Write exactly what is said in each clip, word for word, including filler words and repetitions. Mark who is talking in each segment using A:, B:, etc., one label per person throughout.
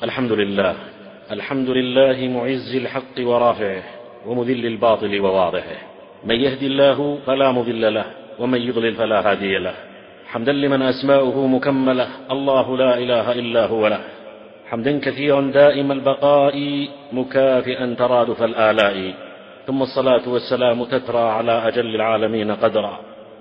A: الحمد لله الحمد لله معز الحق ورافعه ومذل الباطل وواضحه، من يهدي الله فلا مضل له ومن يضلل فلا هادي له. حمدا لمن أسماؤه مكملة، الله لا إله إلا هو له، حمدا كثيرا دائم البقاء مكافئا ترادف الآلاء. ثم الصلاة والسلام تترى على أجل العالمين قدرا،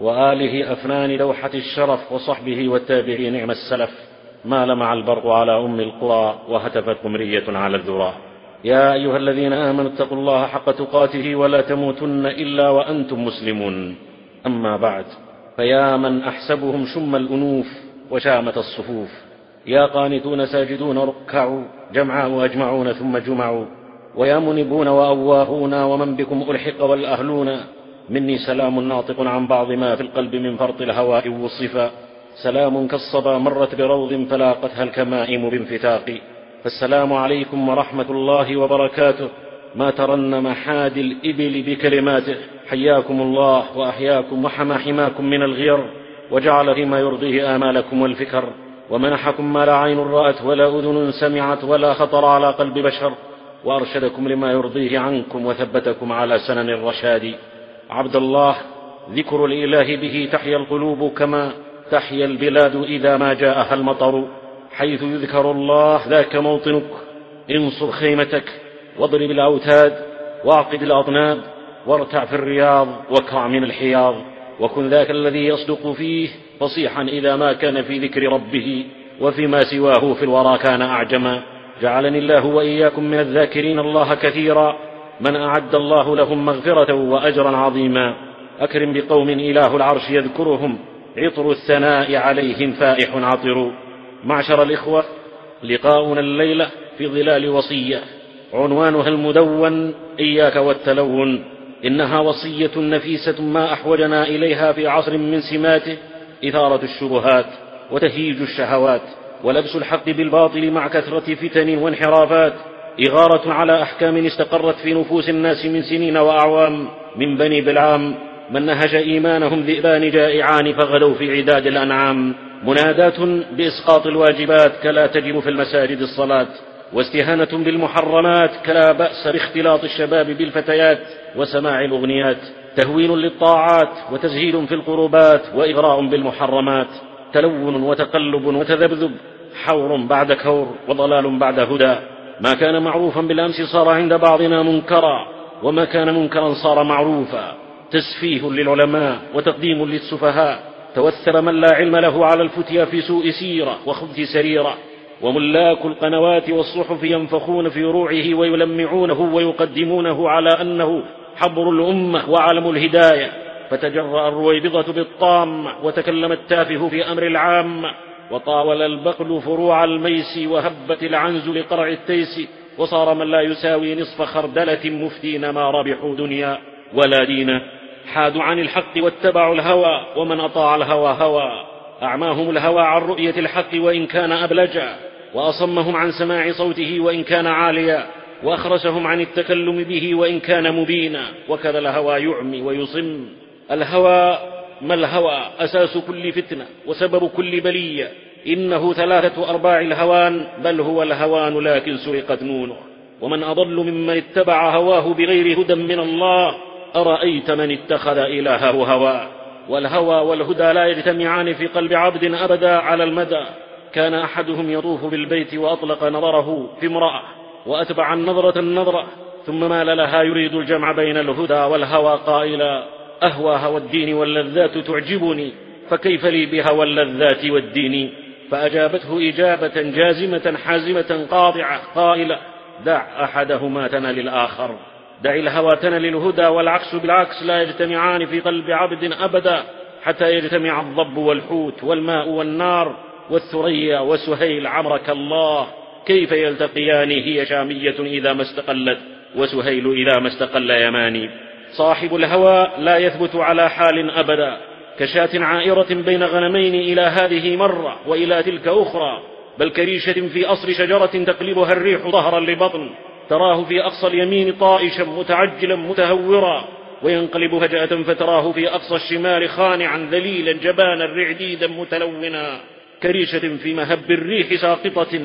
A: وآله أفنان لوحة الشرف، وصحبه والتابعين نعم السلف. ما لمع البرق على أم القرى وهتفت قمرية على الذرى. يا أيها الذين آمنوا اتقوا الله حق تقاته ولا تموتن إلا وأنتم مسلمون. أما بعد، فيا من أحسبهم شم الأنوف وشامة الصفوف، يا قانتون ساجدون ركعوا جمعاء أجمعون ثم جمعوا، ويا منبون وأواهون ومن بكم ألحق والأهلون، مني سلام ناطق عن بعض ما في القلب من فرط الهواء والصفا، سلام كالصبا مرت بروض فلاقتها الكمائم بانفتاق. فالسلام عليكم ورحمة الله وبركاته، ما ترنم حاد الإبل بكلماته، حياكم الله وأحياكم وحمى حماكم من الغير، وجعل فيما يرضيه آمالكم والفكر، ومنحكم ما لا عين رأت ولا أذن سمعت ولا خطر على قلب بشر، وأرشدكم لما يرضيه عنكم وثبتكم على سنن الرشاد. عبد الله، ذكر الإله به تحيا القلوب كما تحيا البلاد إذا ما جاءها المطر، حيث يذكر الله ذاك موطنك. انصب خيمتك واضرب الأوتاد واعقد الأطناب وارتع في الرياض واكرع من الحياض، وكن ذاك الذي يصدق فيه فصيحا إذا ما كان في ذكر ربه، وفيما سواه في الورى كان أعجما. جعلني الله وإياكم من الذاكرين الله كثيرا، من أعد الله لهم مغفرة وأجرا عظيما. أكرم بقوم إله العرش يذكرهم، عطر الثناء عليهم فائح عطر. معشر الإخوة، لقاؤنا الليلة في ظلال وصية عنوانها المدون إياك والتلون. إنها وصية نفيسة ما أحوجنا إليها في عصر من سماته إثارة الشبهات وتهيج الشهوات، ولبس الحق بالباطل مع كثرة فتن وانحرافات، إغارة على أحكام استقرت في نفوس الناس من سنين وأعوام. من بني بلعام من نهج إيمانهم ذئبان جائعان فغدوا في عداد الأنعام. منادات بإسقاط الواجبات كلا تجب في المساجد الصلاة، واستهانة بالمحرمات كلا بأس باختلاط الشباب بالفتيات وسماع الأغنيات. تهوين للطاعات وتزهيد في القربات وإغراء بالمحرمات. تلون وتقلب وتذبذب، حور بعد كور وضلال بعد هدى. ما كان معروفا بالأمس صار عند بعضنا منكرا، وما كان منكرا صار معروفا. تسفيه للعلماء وتقديم للسفهاء. توثر من لا علم له على الفتيا في سوء سيرة وخبث سريرة. وملاك القنوات والصحف ينفخون في روعه ويلمعونه ويقدمونه على أنه حبر الأمة وعلم الهداية. فتجرأ الرويبضة بالطام وتكلم التافه في أمر العام، وطاول البقل فروع الميس وهبت العنز لقرع التيس. وصار من لا يساوي نصف خردلة مفتين ما ربحوا دنيا ولا دين. حادوا عن الحق واتبعوا الهوى، ومن أطاع الهوى هوى. أعماهم الهوى عن رؤية الحق وإن كان أبلجا، وأصمهم عن سماع صوته وإن كان عاليا، وأخرسهم عن التكلم به وإن كان مبينا. وكذا الهوى يعمي ويصم. الهوى ما الهوى أساس كل فتنة وسبب كل بلية. إنه ثلاثة أرباع الهوان، بل هو الهوان لكن سرقت نونه. ومن أضل ممن اتبع هواه بغير هدى من الله، أرأيت من اتخذ إلهه هواه. والهوى والهدى لا يجتمعان في قلب عبد أبدا على المدى. كان أحدهم يطوف بالبيت وأطلق نظره في امرأة، وأتبع النظرة النظرة، ثم مال لها يريد الجمع بين الهدى والهوى قائلا: أهوى هوى الدين واللذات تعجبني، فكيف لي بهوى اللذات والدين؟ فأجابته إجابة جازمة حازمة قاطعة قائلة: دع أحدهما تنل الآخر. دع الهوى تنل الهدى، والعكس بالعكس لا يجتمعان في قلب عبد أبدا حتى يجتمع الضب والحوت والماء والنار والثريا وسهيل عمرك الله. كيف يلتقيان؟ هي شامية إذا ما استقلت، وسهيل إذا ما استقل يماني. صاحب الهوى لا يثبت على حال أبدا، كشاة عائرة بين غنمين، إلى هذه مرة وإلى تلك أخرى، بل كريشة في أصل شجرة تقلبها الريح ظهرا لبطن. تراه في أقصى اليمين طائشا متعجلا متهورا، وينقلب فجأة فتراه في أقصى الشمال خانعا ذليلا جبانا رعديدا متلونا. كريشة في مهب الريح ساقطة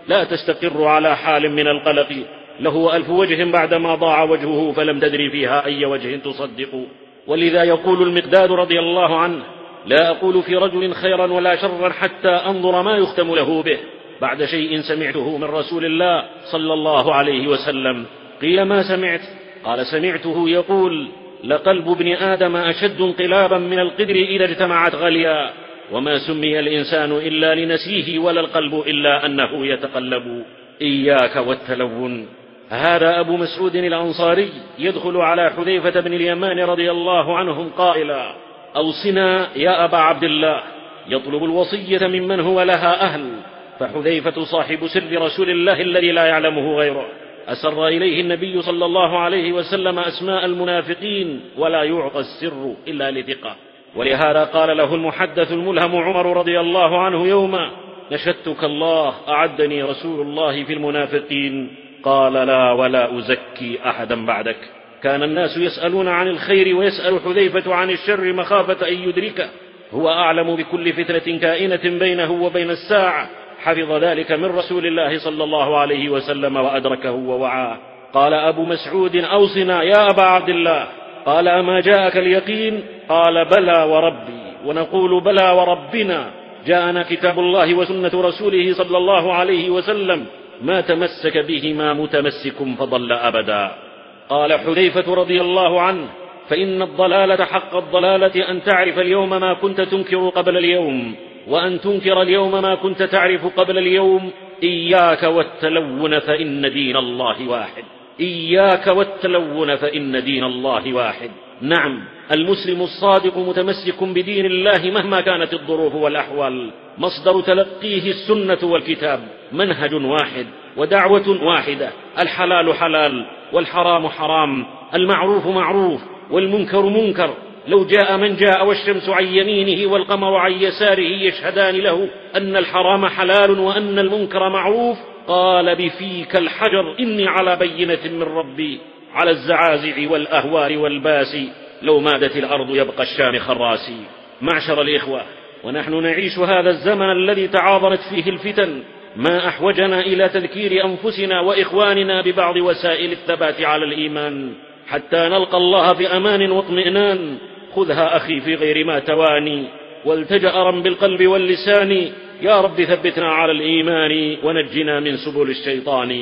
A: لا تستقر على حال من القلق، له ألف وجه بعدما ضاع وجهه فلم تدري فيها أي وجه تصدق. ولذا يقول المقداد رضي الله عنه: لا أقول في رجل خيرا ولا شرا حتى أنظر ما يختم له به، بعد شيء سمعته من رسول الله صلى الله عليه وسلم. قيل: ما سمعت؟ قال: سمعته يقول: لقلب ابن آدم أشد انقلابا من القدر إذا اجتمعت غليا، وما سمي الإنسان إلا لنسيه ولا القلب إلا أنه يتقلب. إياك والتلون. هذا أبو مسعود الأنصاري يدخل على حذيفة بن اليمان رضي الله عنهم قائلا: أوصنا يا أبا عبد الله، يطلب الوصية ممن هو لها أهل. فحذيفة صاحب سر رسول الله الذي لا يعلمه غيره، أسر إليه النبي صلى الله عليه وسلم أسماء المنافقين، ولا يعطى السر إلا لثقة. ولهذا قال له المحدث الملهم عمر رضي الله عنه يوما: نشدتك الله، أعدني رسول الله في المنافقين. قال: لا ولا أزكي أحدا بعدك. كان الناس يسألون عن الخير ويسأل حذيفة عن الشر مخافة أن يدركه، هو أعلم بكل فتنة كائنة بينه وبين الساعة، حفظ ذلك من رسول الله صلى الله عليه وسلم وأدركه ووعاه. قال أبو مسعود: أوصنا يا أبا عبد الله. قال: أما جاءك اليقين؟ قال: بلى وربي. ونقول: بلى وربنا. جاءنا كتاب الله وسنة رسوله صلى الله عليه وسلم، ما تمسك بهما متمسك فضل أبدا. قال حذيفة رضي الله عنه: فإن الضلالة حق الضلالة أن تعرف اليوم ما كنت تنكر قبل اليوم، وأن تنكر اليوم ما كنت تعرف قبل اليوم. إياك والتلون فإن دين الله واحد. إياك والتلون فإن دين الله واحد. نعم، المسلم الصادق متمسك بدين الله مهما كانت الظروف والأحوال، مصدر تلقيه السنة والكتاب، منهج واحد ودعوة واحدة. الحلال حلال والحرام حرام، المعروف معروف والمنكر منكر. لو جاء من جاء والشمس عن يمينه والقمر عن يساره يشهدان له أن الحرام حلال وأن المنكر معروف، قال: بفيك الحجر، إني على بينة من ربي. على الزعازع والأهوار والباسي، لو مادت الأرض يبقى الشامخ الراسي. معشر الإخوة، ونحن نعيش هذا الزمن الذي تعاظمت فيه الفتن، ما أحوجنا إلى تذكير أنفسنا وإخواننا ببعض وسائل الثبات على الإيمان حتى نلقى الله بأمان واطمئنان. خذها أخي في غير ما تواني، والتجأ رم بالقلب واللسان. يا رب ثبتنا على الإيمان ونجنا من سبل الشيطان.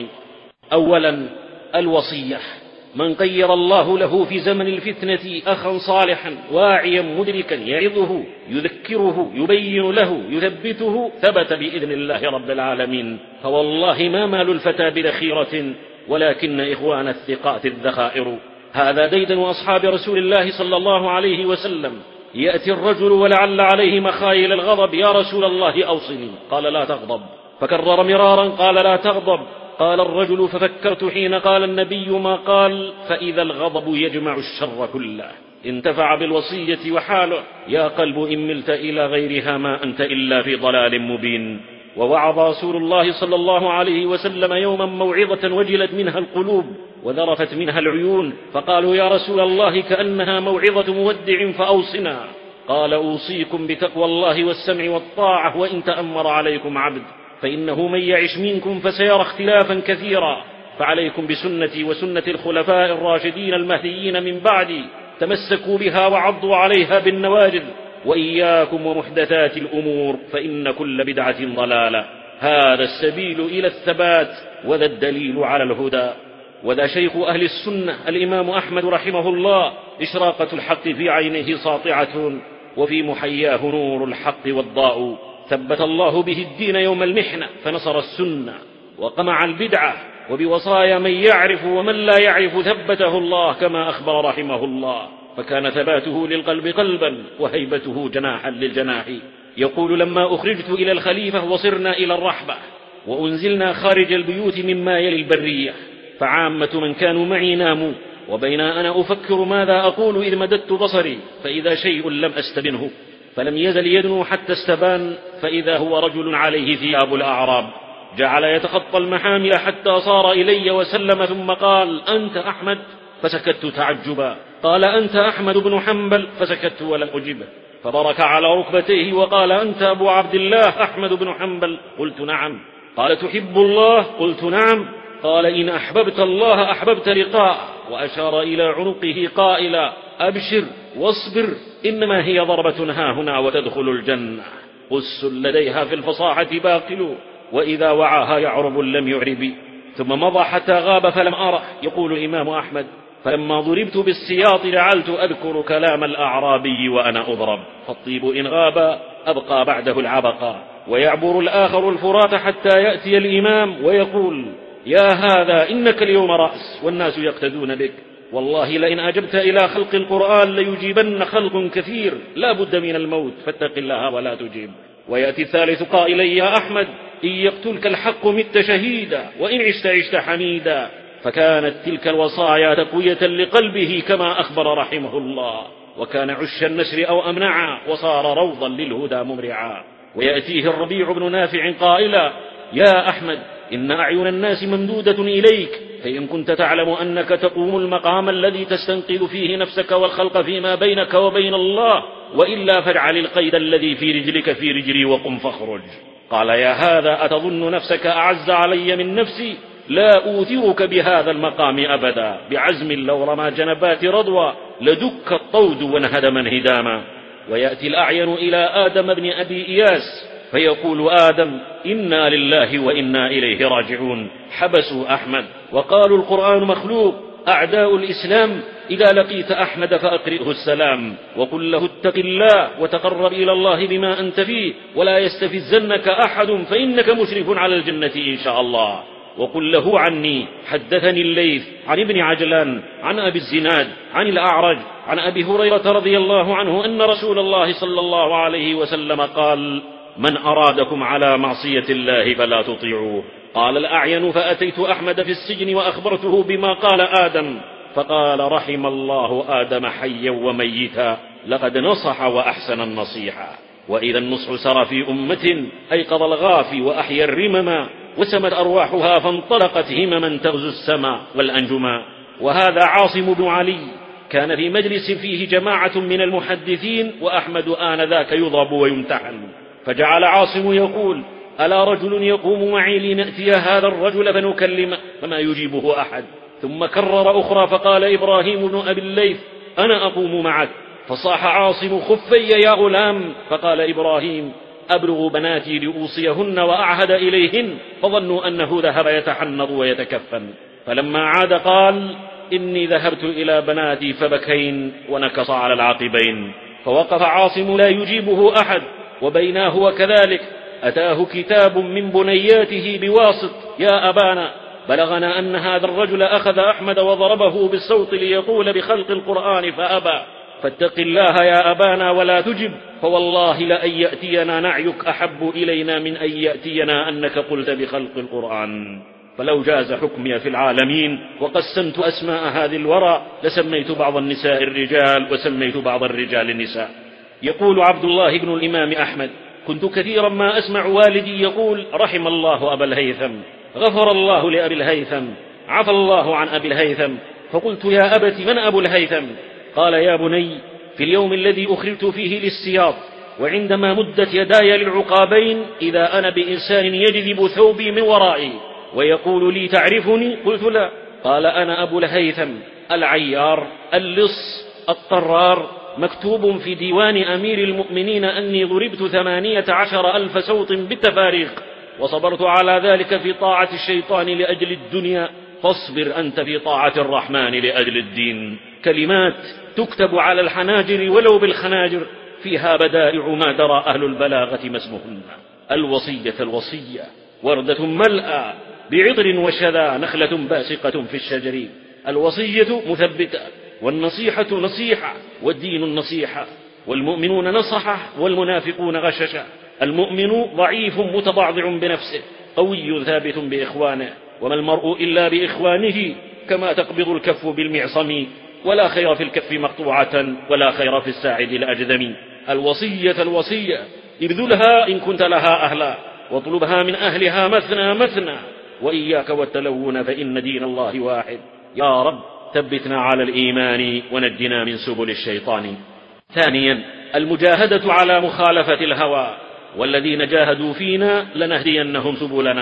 A: أولا، الوصية. من قير الله له في زمن الفتنة أخا صالحا واعيا مدركا يعظه يذكره يبين له يثبته، ثبت بإذن الله رب العالمين. فوالله ما مال الفتى بذخيرة، ولكن إخوان الثقات الذخائر. هذا ديدن أصحاب رسول الله صلى الله عليه وسلم. يأتي الرجل ولعل عليه مخايل الغضب: يا رسول الله أوصني. قال: لا تغضب. فكرر مرارا: قال: لا تغضب. قال الرجل: ففكرت حين قال النبي ما قال، فإذا الغضب يجمع الشر كله. انتفع بالوصية وحاله: يا قلب إن ملت إلى غيرها ما أنت إلا في ضلال مبين. ووعظ رسول الله صلى الله عليه وسلم يوما موعظة وجلت منها القلوب وذرفت منها العيون، فقالوا: يا رسول الله كأنها موعظة مودع فأوصنا. قال: أوصيكم بتقوى الله والسمع والطاعة وإن تأمر عليكم عبد، فإنه من يعش منكم فسيرى اختلافا كثيرا، فعليكم بسنتي وسنة الخلفاء الراشدين المهديين من بعدي، تمسكوا بها وعضوا عليها بالنواجذ، وإياكم ومحدثات الأمور فإن كل بدعة ضلالة. هذا السبيل إلى الثبات وذا الدليل على الهدى. وذا شيخ أهل السنة الإمام أحمد رحمه الله: إشراقة الحق في عينه ساطعة، وفي محياه نور الحق والضاء. ثبت الله به الدين يوم المحنة فنصر السنة وقمع البدعة، وبوصايا من يعرف ومن لا يعرف ثبته الله كما أخبر رحمه الله. فكان ثباته للقلب قلبا وهيبته جناحا للجناح. يقول: لما أخرجت إلى الخليفة وصرنا إلى الرحبة وأنزلنا خارج البيوت مما يلي البرية، فعامة من كانوا معي ناموا، وبين أنا أفكر ماذا أقول إذ مددت بصري فإذا شيء لم أستبنه، فلم يزل يدنو حتى استبان، فإذا هو رجل عليه ثياب الأعراب، جعل يتخطى المحامل حتى صار إلي وسلم، ثم قال: أنت أحمد؟ فسكت تعجبا. قال: أنت أحمد بن حنبل؟ فسكت ولم أجبه، فبرك على ركبتيه وقال: أنت أبو عبد الله أحمد بن حنبل؟ قلت: نعم. قال: تحب الله؟ قلت: نعم. قال: إن أحببت الله أحببت لقاءه. وأشار إلى عنقه قائلا: أبشر واصبر، إنما هي ضربة هاهنا وتدخل الجنة. قس لديها في الفصاحة باقل، وإذا وعاها يعرب لم يعرب. ثم مضى حتى غاب فلم أره. يقول الإمام أحمد: فلما ضربت بالسياط جعلت أذكر كلام الأعرابي وأنا أضرب، فالطيب إن غاب أبقى بعده العبقى. ويعبر الآخر الفرات حتى يأتي الإمام ويقول: يا هذا إنك اليوم رأس والناس يقتدون بك، والله لئن أجبت إلى خلق القرآن ليجيبن خلق كثير، لا بد من الموت فاتق الله ولا تجيب. ويأتي الثالث قائلا: يا أحمد إن يقتلك الحق مت شهيدا، وإن عشت عشت حميدا. فكانت تلك الوصايا تقوية لقلبه كما أخبر رحمه الله، وكان عش النسر أو أمنعا، وصار روضا للهدى ممرعا. ويأتيه الربيع بن نافع قائلا: يا أحمد إن أعين الناس ممدودة إليك، فإن كنت تعلم أنك تقوم المقام الذي تستنقذ فيه نفسك والخلق فيما بينك وبين الله، وإلا فاجعل القيد الذي في رجلك في رجلي وقم فاخرج. قال: يا هذا أتظن نفسك أعز علي من نفسي؟ لا أوثرك بهذا المقام أبدا، بعزم لو رمى جنبات رضوى لدك الطود وانهدم انهداما. ويأتي الأعين إلى آدم بن أبي إياس فيقول آدم: إنا لله وإنا إليه راجعون. حبسوا أحمد وقالوا: القرآن مخلوق. أعداء الإسلام: إذا لقيت أحمد فأقرئه السلام، وقل له اتق الله وتقرب إلى الله بما أنت فيه، ولا يستفزنك أحد فإنك مشرف على الجنة إن شاء الله. وقل له عني حدثني الليث عن ابن عجلان عن أبي الزناد عن الأعرج عن أبي هريرة رضي الله عنه أن رسول الله صلى الله عليه وسلم قال: من أرادكم على معصية الله فلا تطيعوه. قال الأعين: فأتيت أحمد في السجن وأخبرته بما قال آدم، فقال: رحم الله آدم حيا وميتا، لقد نصح وأحسن النصيحة. وإذا النصح سرى في أمة أيقظ الغافي وأحيا الرمما، وسمت أرواحها فانطلقت همما تغزو السماء والأنجما. وهذا عاصم بن علي كان في مجلس فيه جماعة من المحدثين، وأحمد آنذاك يضرب ويمتحن، فجعل عاصم يقول: ألا رجل يقوم معي لنأتي هذا الرجل فنكلمه؟ فما يجيبه أحد. ثم كرر أخرى فقال إبراهيم بن أبي الليث: أنا أقوم معك. فصاح عاصم: خفي يا غلام. فقال إبراهيم: أبلغ بناتي لأوصيهن وأعهد إليهن. فظنوا أنه ذهب يتحنط ويتكفن. فلما عاد قال: إني ذهبت إلى بناتي فبكين ونكص على العقبين. فوقف عاصم لا يجيبه أحد. وبيناه وكذلك أتاه كتاب من بنياته بواسط: يا أبانا بلغنا أن هذا الرجل أخذ أحمد وضربه بالصوت ليقول بخلق القرآن فأبى، فاتق الله يا أبانا ولا تجب، فوالله لأن يأتينا نعيك أحب إلينا من أن يأتينا أنك قلت بخلق القرآن. فلو جاز حكمي في العالمين وقسمت أسماء هذه الورى لسميت بعض النساء الرجال وسميت بعض الرجال النساء. يقول عبد الله بن الإمام أحمد: كنت كثيرا ما أسمع والدي يقول: رحم الله أبا الهيثم، غفر الله لأبي الهيثم، عفى الله عن أبي الهيثم. فقلت: يا أبت من أبو الهيثم؟ قال: يا بني، في اليوم الذي أخرجت فيه للسياط، وعندما مدت يداي للعقابين، إذا أنا بإنسان يجذب ثوبي من ورائي ويقول لي: تعرفني؟ قلت: لا. قال: أنا أبو الهيثم العيار اللص الطرار، مكتوب في ديوان أمير المؤمنين أني ضربت ثمانية عشر ألف صوت بالتفاريق، وصبرت على ذلك في طاعة الشيطان لأجل الدنيا، فاصبر أنت في طاعة الرحمن لأجل الدين. كلمات تكتب على الحناجر ولو بالخناجر، فيها بدائع ما درى أهل البلاغة ما اسمهن. الوصية الوصية وردة ملأى بعطر وشذا، نخلة باسقة في الشجر. الوصية مثبتة، والنصيحة نصيحة، والدين النصيحة. والمؤمنون نصحة والمنافقون غششة. المؤمن ضعيف متضعضع بنفسه، قوي ثابت بإخوانه، وما المرء إلا بإخوانه، كما تقبض الكف بالمعصم، ولا خير في الكف مقطوعة، ولا خير في الساعد الأجدم. الوصية الوصية ابذلها إن كنت لها أهلا، واطلبها من أهلها مثنى مثنى، وإياك والتلون فإن دين الله واحد. يا رب ثبتنا على الإيمان ونجنا من سبل الشيطان. ثانيا، المجاهدة على مخالفة الهوى، والذين جاهدوا فينا لنهدينهم سبلنا.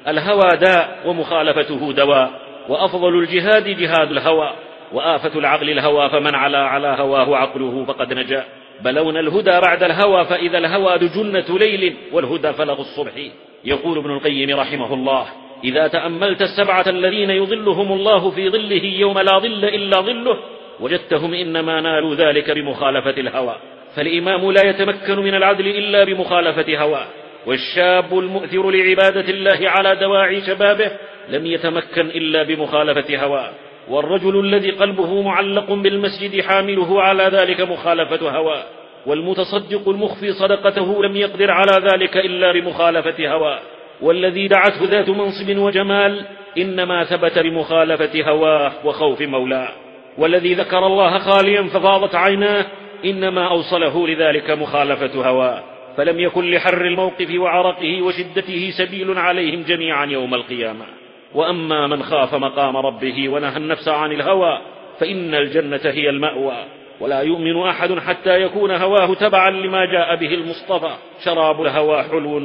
A: الهوى داء ومخالفته دواء، وأفضل الجهاد جهاد الهوى، وآفة العقل الهوى، فمن علا على هواه عقله فقد نجا. بلونا الهدى بعد الهوى، فإذا الهوى دجنة ليل والهدى فلغ الصبح. يقول ابن القيم رحمه الله: إذا تأملت السبعة الذين يظلهم الله في ظله يوم لا ظل إلا ظله، وجدتهم إنما نالوا ذلك بمخالفة الهوى. فالإمام لا يتمكن من العدل إلا بمخالفة هواه، والشاب المؤثر لعبادة الله على دواعي شبابه لم يتمكن إلا بمخالفة هواه، والرجل الذي قلبه معلق بالمسجد حامله على ذلك مخالفة هواه، والمتصدق المخفي صدقته لم يقدر على ذلك إلا بمخالفة هواه، والذي دعته ذات منصب وجمال إنما ثبت بمخالفة هواه وخوف مولاه، والذي ذكر الله خاليا ففاضت عيناه إنما أوصله لذلك مخالفة هواه، فلم يكن لحر الموقف وعرقه وشدته سبيل عليهم جميعا يوم القيامة. وأما من خاف مقام ربه ونهى النفس عن الهوى فإن الجنة هي المأوى. ولا يؤمن أحد حتى يكون هواه تبعا لما جاء به المصطفى. شراب الهوى حلو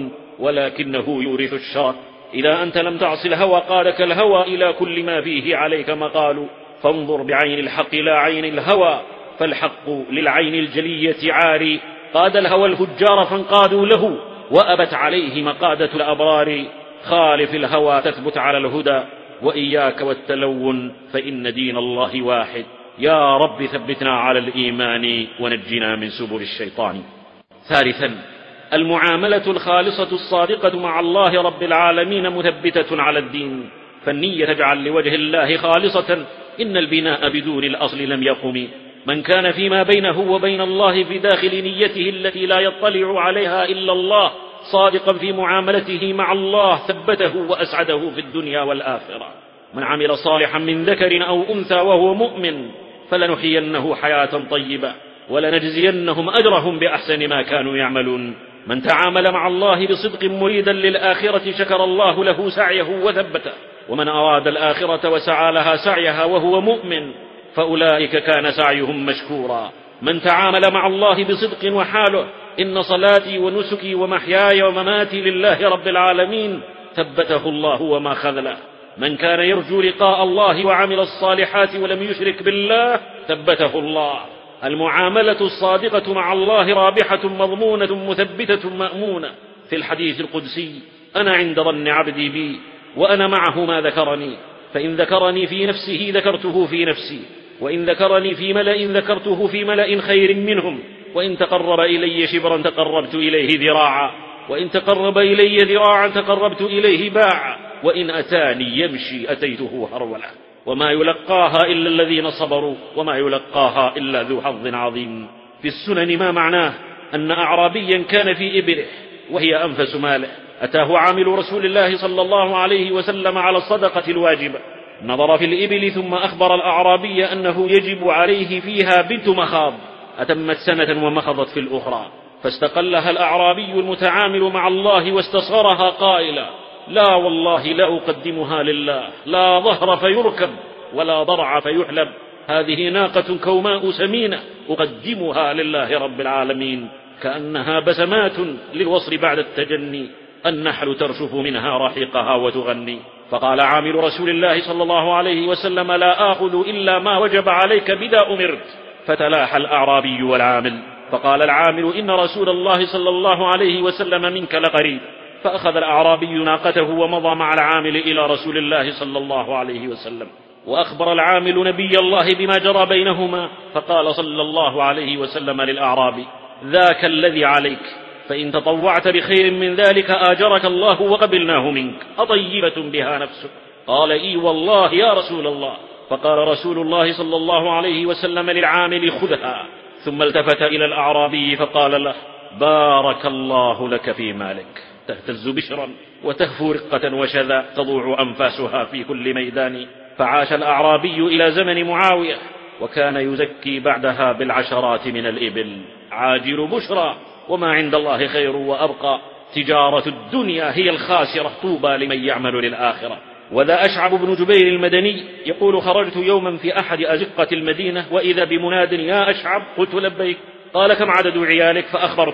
A: ولكنه يورث الشر. إذا أنت لم تعص الهوى قادك الهوى إلى كل ما فيه عليك مقال. فانظر بعين الحق لا عين الهوى، فالحق للعين الجلية عاري. قاد الهوى الفجار فانقادوا له، وأبت عليه مقادة الأبرار. خالف الهوى تثبت على الهدى، وإياك والتلون فإن دين الله واحد. يا رب ثبتنا على الإيمان ونجنا من سبل الشيطان. ثالثا، المعاملة الخالصة الصادقة مع الله رب العالمين مثبتة على الدين، فالنية تجعل لوجه الله خالصة. إن البناء بدون الأصل لم يقم. من كان فيما بينه وبين الله في داخل نيته التي لا يطلع عليها إلا الله صادقا في معاملته مع الله ثبته وأسعده في الدنيا والآخرة. من عمل صالحا من ذكر أو أنثى وهو مؤمن فلنحيينه حياة طيبة ولنجزينهم أجرهم بأحسن ما كانوا يعملون. من تعامل مع الله بصدق مريدا للآخرة شكر الله له سعيه وثبته. ومن أراد الآخرة وسعى لها سعيها وهو مؤمن فأولئك كان سعيهم مشكورا. من تعامل مع الله بصدق وحاله إن صلاتي ونسكي ومحياي ومماتي لله رب العالمين ثبته الله وما خذله. من كان يرجو لقاء الله وعمل الصالحات ولم يشرك بالله ثبته الله. المعاملة الصادقة مع الله رابحة مضمونة مثبتة مأمونة. في الحديث القدسي: أنا عند ظن عبدي بي وأنا معه ما ذكرني، فإن ذكرني في نفسه ذكرته في نفسي، وإن ذكرني في ملأ ذكرته في ملأ خير منهم، وإن تقرب إلي شبرا تقربت إليه ذراعا، وإن تقرب إلي ذراعا تقربت إليه باعا، وإن أتاني يمشي أتيته هرولا. وما يلقاها إلا الذين صبروا وما يلقاها إلا ذو حظ عظيم. في السنن ما معناه أن أعرابيا كان في إبله وهي أنفس ماله، أتاه عامل رسول الله صلى الله عليه وسلم على الصدقة الواجبة، نظر في الإبل ثم أخبر الأعرابي أنه يجب عليه فيها بنت مخاض، أتمت سنة ومخضت في الأخرى، فاستقلها الأعرابي المتعامل مع الله واستصغرها قائلا: لا والله لا أقدمها لله، لا ظهر فيركب ولا ضرع فيحلب، هذه ناقة كوماء سمينة أقدمها لله رب العالمين، كأنها بسمات للوصر بعد التجني، النحل ترشف منها رحيقها وتغني. فقال عامل رسول الله صلى الله عليه وسلم: لا آخذ إلا ما وجب عليك بذا أمرت. فتلاحى الأعرابي والعامل، فقال العامل: إن رسول الله صلى الله عليه وسلم منك لقريب. فأخذ الأعرابي ناقته ومضى مع العامل إلى رسول الله صلى الله عليه وسلم، وأخبر العامل نبي الله بما جرى بينهما، فقال صلى الله عليه وسلم للأعرابي: ذاك الذي عليك، فإن تطوعت بخير من ذلك آجرك الله وقبلناه منك، أطيبة بها نفسك؟ قال: إي والله يا رسول الله. فقال رسول الله صلى الله عليه وسلم للعامل: خذها. ثم التفت إلى الأعرابي فقال له: بارك الله لك في مالك. تهتز بشرا وتهفو رقة وشذا تضوع أنفاسها في كل ميدان. فعاش الأعرابي إلى زمن معاوية، وكان يزكي بعدها بالعشرات من الإبل. عاجل بشرى وما عند الله خير وأبقى، تجارة الدنيا هي الخاسرة، طوبى لمن يعمل للآخرة. وذا أشعب بن جبير المدني يقول: خرجت يوما في أحد أزقة المدينة وإذا بمناد: يا أشعب. قلت: لبيك. قال: كم عدد عيالك؟ فأخبرته.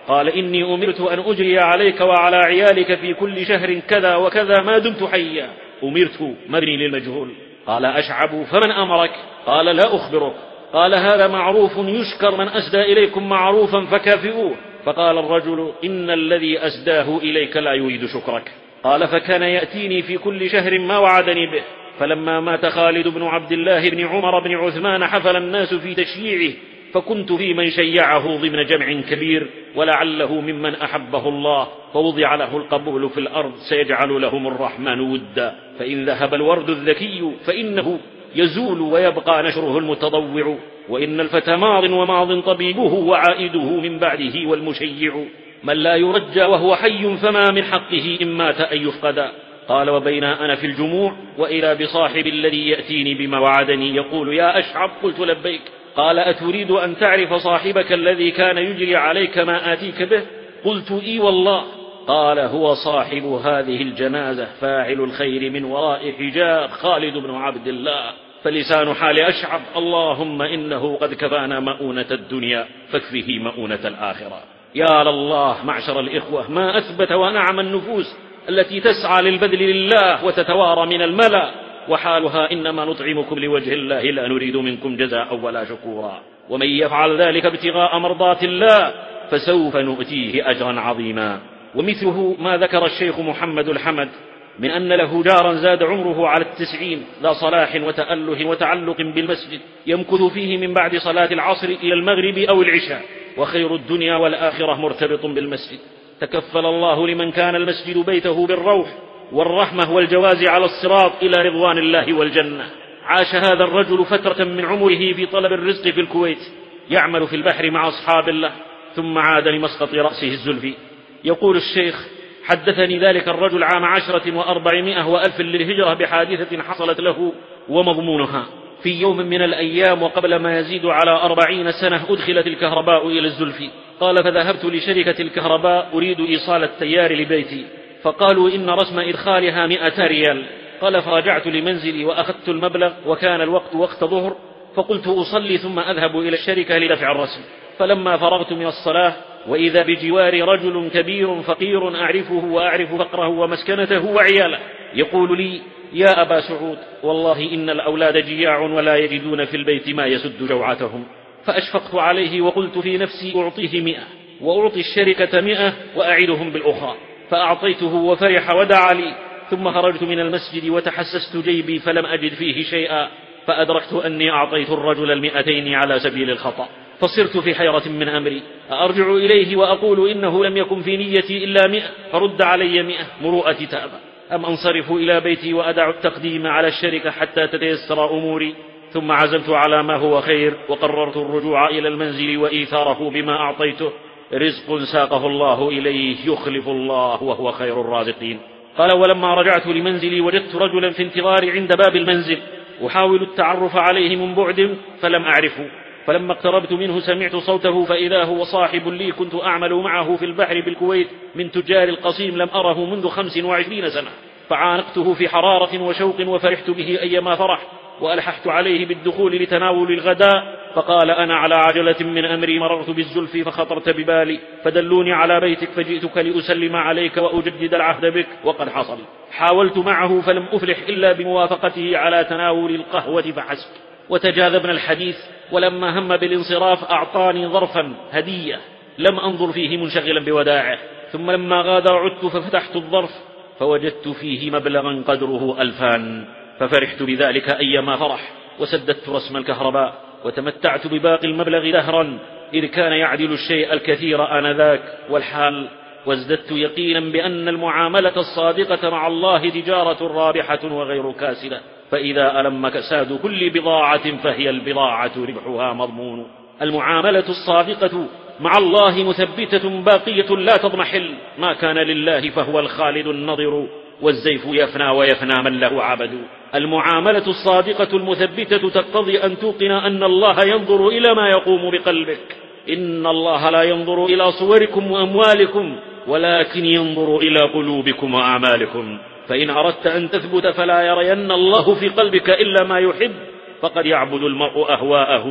A: قال إني أمرت أن أجري عليك وعلى عيالك في كل شهر كذا وكذا ما دمت حيا. أمرت مبني للمجهول. قال أشعب فمن أمرك؟ قال لا أخبرك. قال هذا معروف يشكر، من أسدى إليكم معروفا فكافئوه. فقال الرجل إن الذي أسداه إليك لا يريد شكرك. قال فكان يأتيني في كل شهر ما وعدني به. فلما مات خالد بن عبد الله بن عمر بن عثمان حفل الناس في تشييعه، فكنت في من شيعه ضمن جمع كبير، ولعله ممن أحبه الله فوضع له القبول في الأرض سيجعل لهم الرحمن ودا. فإن ذهب الورد الذكي فإنه يزول ويبقى نشره المتضوع، وإن الفتى ماض وماض طبيبه وعائده من بعده والمشيع. من لا يرجى وهو حي فما من حقه إن مات أن يفقدا. قال وبينا أنا في الجموع وإذا بصاحب الذي يأتيني بما وعدني يقول يا أشعب. قلت لبيك. قال أتريد أن تعرف صاحبك الذي كان يجري عليك ما آتيك به؟ قلت إي والله. قال هو صاحب هذه الجنازة فاعل الخير من وراء حجاب خالد بن عبد الله. فلسان حال أشعب اللهم إنه قد كفانا مؤونة الدنيا فاكفه مؤونة الآخرة. يا لله معشر الإخوة، ما أثبت ونعم النفوس التي تسعى للبذل لله وتتوارى من الملأ، وحالها إنما نطعمكم لوجه الله لا نريد منكم جزاء ولا شكورا. ومن يفعل ذلك ابتغاء مرضات الله فسوف نؤتيه أجرا عظيما. ومثله ما ذكر الشيخ محمد الحمد من أن له جارا زاد عمره على التسعين ذا صلاح وتأله وتعلق بالمسجد، يمكث فيه من بعد صلاة العصر إلى المغرب أو العشاء، وخير الدنيا والآخرة مرتبط بالمسجد. تكفل الله لمن كان المسجد بيته بالروح والرحمة والجواز على الصراط إلى رضوان الله والجنة. عاش هذا الرجل فترة من عمره في طلب الرزق في الكويت، يعمل في البحر مع أصحاب الله، ثم عاد لمسقط رأسه الزلفي. يقول الشيخ حدثني ذلك الرجل عام عشرة وأربعمائة وألف للهجرة بحادثة حصلت له ومضمونها في يوم من الأيام وقبل ما يزيد على أربعين سنة أدخلت الكهرباء إلى الزلفي. قال فذهبت لشركة الكهرباء أريد إيصال التيار لبيتي، فقالوا إن رسم إدخالها مئة ريال. قال فرجعت لمنزلي وأخذت المبلغ وكان الوقت وقت ظهر، فقلت أصلي ثم أذهب إلى الشركة لدفع الرسم. فلما فرغت من الصلاة وإذا بجواري رجل كبير فقير أعرفه وأعرف فقره ومسكنته وعياله، يقول لي يا أبا سعود والله إن الأولاد جياع ولا يجدون في البيت ما يسد جوعتهم. فأشفقت عليه وقلت في نفسي أعطيه مئة وأعطي الشركة مئة وأعدهم بالأخرى، فأعطيته وفرح ودعا لي. ثم خرجت من المسجد وتحسست جيبي فلم أجد فيه شيئا، فأدركت أني أعطيت الرجل المئتين على سبيل الخطأ، فصرت في حيرة من أمري، أرجع إليه وأقول إنه لم يكن في نيتي إلا مئة فرد علي مئة مروءتي تأبى، أم أنصرف إلى بيتي وأدع التقديم على الشركة حتى تتيسر أموري؟ ثم عزمت على ما هو خير وقررت الرجوع إلى المنزل وإيثاره بما أعطيته. رزق ساقه الله إليه يخلف الله وهو خير الرازقين. قال ولما رجعت لمنزلي وجدت رجلا في انتظاري عند باب المنزل أحاول التعرف عليه من بعد فلم أعرفه، فلما اقتربت منه سمعت صوته فإذا هو صاحب لي كنت أعمل معه في البحر بالكويت من تجار القصيم لم أره منذ خمس وعشرين سنة، فعانقته في حرارة وشوق وفرحت به أيما فرح، وألححت عليه بالدخول لتناول الغداء، فقال أنا على عجلة من أمري مررت بالزلف فخطرت ببالي فدلوني على بيتك فجئتك لأسلم عليك وأجدد العهد بك، وقد حصل. حاولت معه فلم أفلح إلا بموافقته على تناول القهوة فحسب. وتجاذبنا الحديث، ولما هم بالانصراف أعطاني ظرفا هدية لم أنظر فيه منشغلا بوداعه، ثم لما غادر عدت ففتحت الظرف فوجدت فيه مبلغا قدره ألفان، ففرحت بذلك أيما فرح، وسددت رسم الكهرباء وتمتعت بباقي المبلغ دهرا، إذ كان يعدل الشيء الكثير آنذاك والحال. وازددت يقينا بأن المعاملة الصادقة مع الله تجارة رابحة وغير كاسدة، فإذا ألم كساد كل بضاعة فهي البضاعة ربحها مضمون. المعاملة الصادقة مع الله مثبتة باقية لا تضمحل، ما كان لله فهو الخالد النظر، والزيف يفنى ويفنى من له عبد. المعاملة الصادقة المثبتة تقتضي أن توقن أن الله ينظر إلى ما يقوم بقلبك. إن الله لا ينظر إلى صوركم وأموالكم ولكن ينظر إلى قلوبكم وأعمالكم، فإن أردت أن تثبت فلا يرين الله في قلبك إلا ما يحب، فقد يعبد المرء أهواءه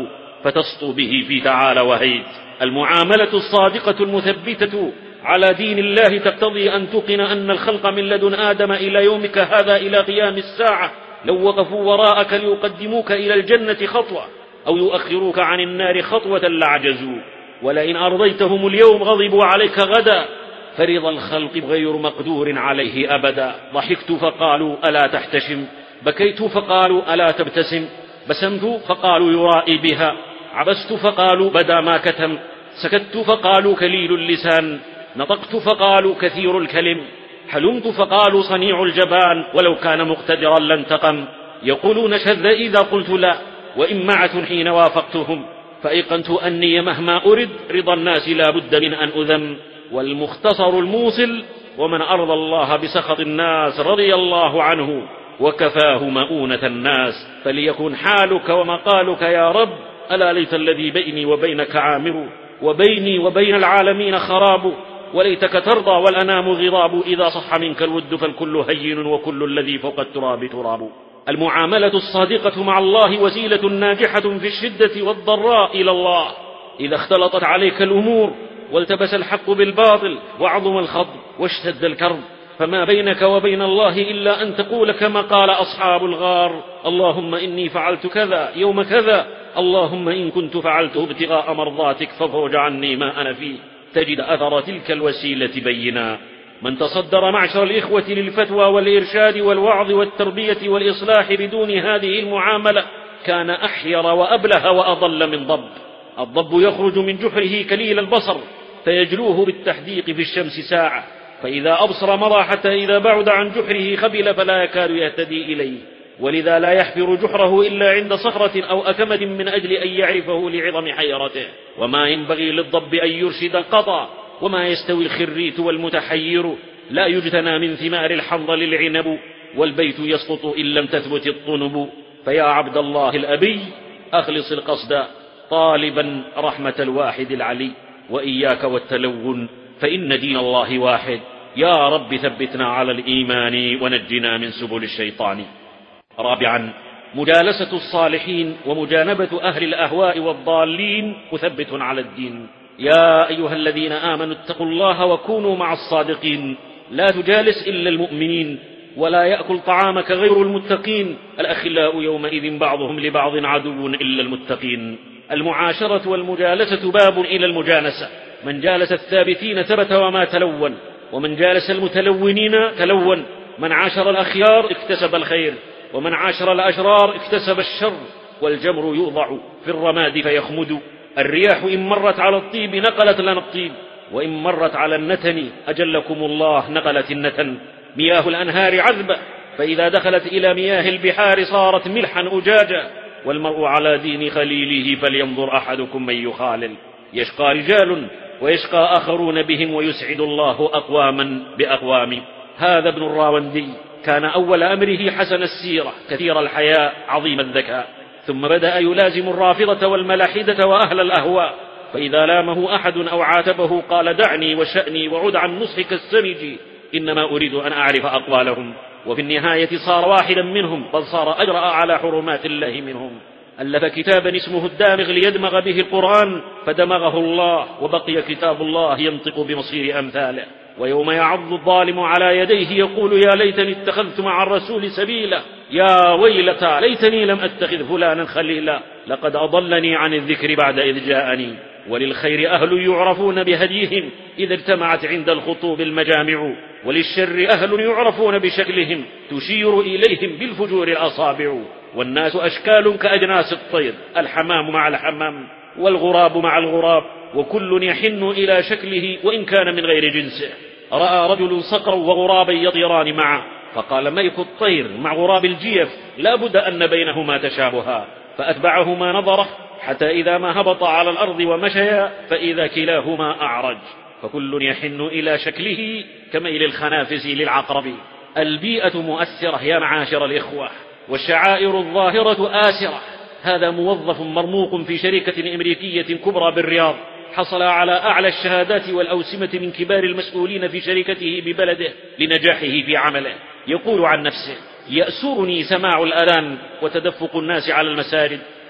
A: فتسطو به في تعالى وهيت. المعاملة الصادقة المثبتة على دين الله تقتضي أن تقن أن الخلق من لدن آدم إلى يومك هذا إلى قيام الساعة لو وقفوا وراءك ليقدموك إلى الجنة خطوة أو يؤخروك عن النار خطوة لعجزوا، ولئن أرضيتهم اليوم غضبوا عليك غدا، فرض الخلق غير مقدور عليه أبدا. ضحكت فقالوا ألا تحتشم، بكيت فقالوا ألا تبتسم، بسمت فقالوا يرائي بها، عبست فقالوا بدا ما كتم، سكت فقالوا كليل اللسان، نطقت فقالوا كثير الكلم، حلمت فقالوا صنيع الجبان، ولو كان مقتدرا لانتقم. يقولون شذ إذا قلت لا، وإمعة حين وافقتهم، فأيقنت أني مهما أرد رضا الناس لا بد من أن أذم. والمختصر الموصل: ومن أرضى الله بسخط الناس رضي الله عنه وكفاه مؤونة الناس. فليكن حالك ومقالك يا رب: ألا ليت الذي بيني وبينك عامر، وبيني وبين العالمين خراب، وليتك ترضى والأنام غضاب، إذا صح منك الود فالكل هين وكل الذي فوق التراب تراب. المعاملة الصادقة مع الله وسيلة ناجحة في الشدة والضراء إلى الله. إذا اختلطت عليك الأمور والتبس الحق بالباطل وعظم الخضب واشتد الكرب، فما بينك وبين الله إلا أن تقول كما قال أصحاب الغار: اللهم إني فعلت كذا يوم كذا، اللهم إن كنت فعلته ابتغاء مرضاتك فافرج عني ما أنا فيه. تجد أثر تلك الوسيلة بينا. من تصدر معشر الإخوة للفتوى والإرشاد والوعظ والتربية والإصلاح بدون هذه المعاملة كان أحير وأبله وأضل من ضب. الضب يخرج من جحره كليل البصر فيجلوه بالتحديق في الشمس ساعة، فإذا أبصر مضى، حتى إذا بعد عن جحره خبل فلا يكاد يهتدي إليه. ولذا لا يحفر جحره إلا عند صخرة أو أكمد من أجل أن يعرفه لعظم حيرته. وما ينبغي للضب أن يرشد قطع، وما يستوي الخريت والمتحير. لا يجتنى من ثمار الحنظل العنب، والبيت يسقط إن لم تثبت الطنب. فيا عبد الله الأبي أخلص القصد طالبا رحمة الواحد العلي، وإياك والتلون فإن دين الله واحد. يا رب ثبتنا على الإيمان ونجنا من سبل الشيطان. رابعا: مجالسة الصالحين ومجانبة أهل الأهواء والضالين مثبت على الدين. يا أيها الذين آمنوا اتقوا الله وكونوا مع الصادقين. لا تجالس إلا المؤمنين، ولا يأكل طعامك غير المتقين. الأخلاء يومئذ بعضهم لبعض عدو إلا المتقين. المعاشرة والمجالسة باب إلى المجانسة. من جالس الثابتين ثبت وما تلون، ومن جالس المتلونين تلون. من عاشر الأخيار اكتسب الخير، ومن عاشر الأشرار اكتسب الشر. والجمر يوضع في الرماد فيخمد. الرياح إن مرت على الطيب نقلت لنا الطيب، وإن مرت على النتن أجلكم الله نقلت النتن. مياه الأنهار عذبة، فإذا دخلت إلى مياه البحار صارت ملحا أجاجا. والمرء على دين خليله فلينظر أحدكم من يخالل. يشقى رجال ويشقى آخرون بهم، ويسعد الله أقواما بأقوام. هذا ابن الراوندي كان أول أمره حسن السيرة كثير الحياء عظيم الذكاء، ثم بدأ يلازم الرافضة والملاحدة وأهل الأهواء، فإذا لامه أحد أو عاتبه قال: دعني وشأني وعد عن نصحك السمج، إنما أريد أن أعرف أقوالهم. وفي النهاية صار واحدا منهم، بل صار أجرأ على حرمات الله منهم. ألف كتابا اسمه الدامغ ليدمغ به القرآن، فدمغه الله، وبقي كتاب الله ينطق بمصير أمثاله. ويوم يعض الظالم على يديه يقول: يا ليتني اتخذت مع الرسول سبيلا، يا ويلتى ليتني لم أتخذ فلانا خليلا، لقد أضلني عن الذكر بعد إذ جاءني. وللخير أهل يعرفون بهديهم إذا اجتمعت عند الخطوب المجامع، وللشر أهل يعرفون بشكلهم تشير إليهم بالفجور الأصابع. والناس أشكال كأجناس الطير، الحمام مع الحمام والغراب مع الغراب، وكل يحن إلى شكله وإن كان من غير جنسه. رأى رجل صقرا وغرابا يطيران معا، فقال: ملك الطير مع غراب الجيف لا بد أن بينهما تشابها، فأتبعهما نظره حتى إذا ما هبط على الأرض ومشيا فإذا كلاهما أعرج. فكل يحن إلى شكله كميل الخنافس للعقرب. البيئة مؤثرة يا معاشر الإخوة، والشعائر الظاهرة آسرة. هذا موظف مرموق في شركة أمريكية كبرى بالرياض، حصل على أعلى الشهادات والأوسمة من كبار المسؤولين في شركته ببلده لنجاحه في عمله. يقول عن نفسه: يأسرني سماع الأذان وتدفق الناس على المساجد،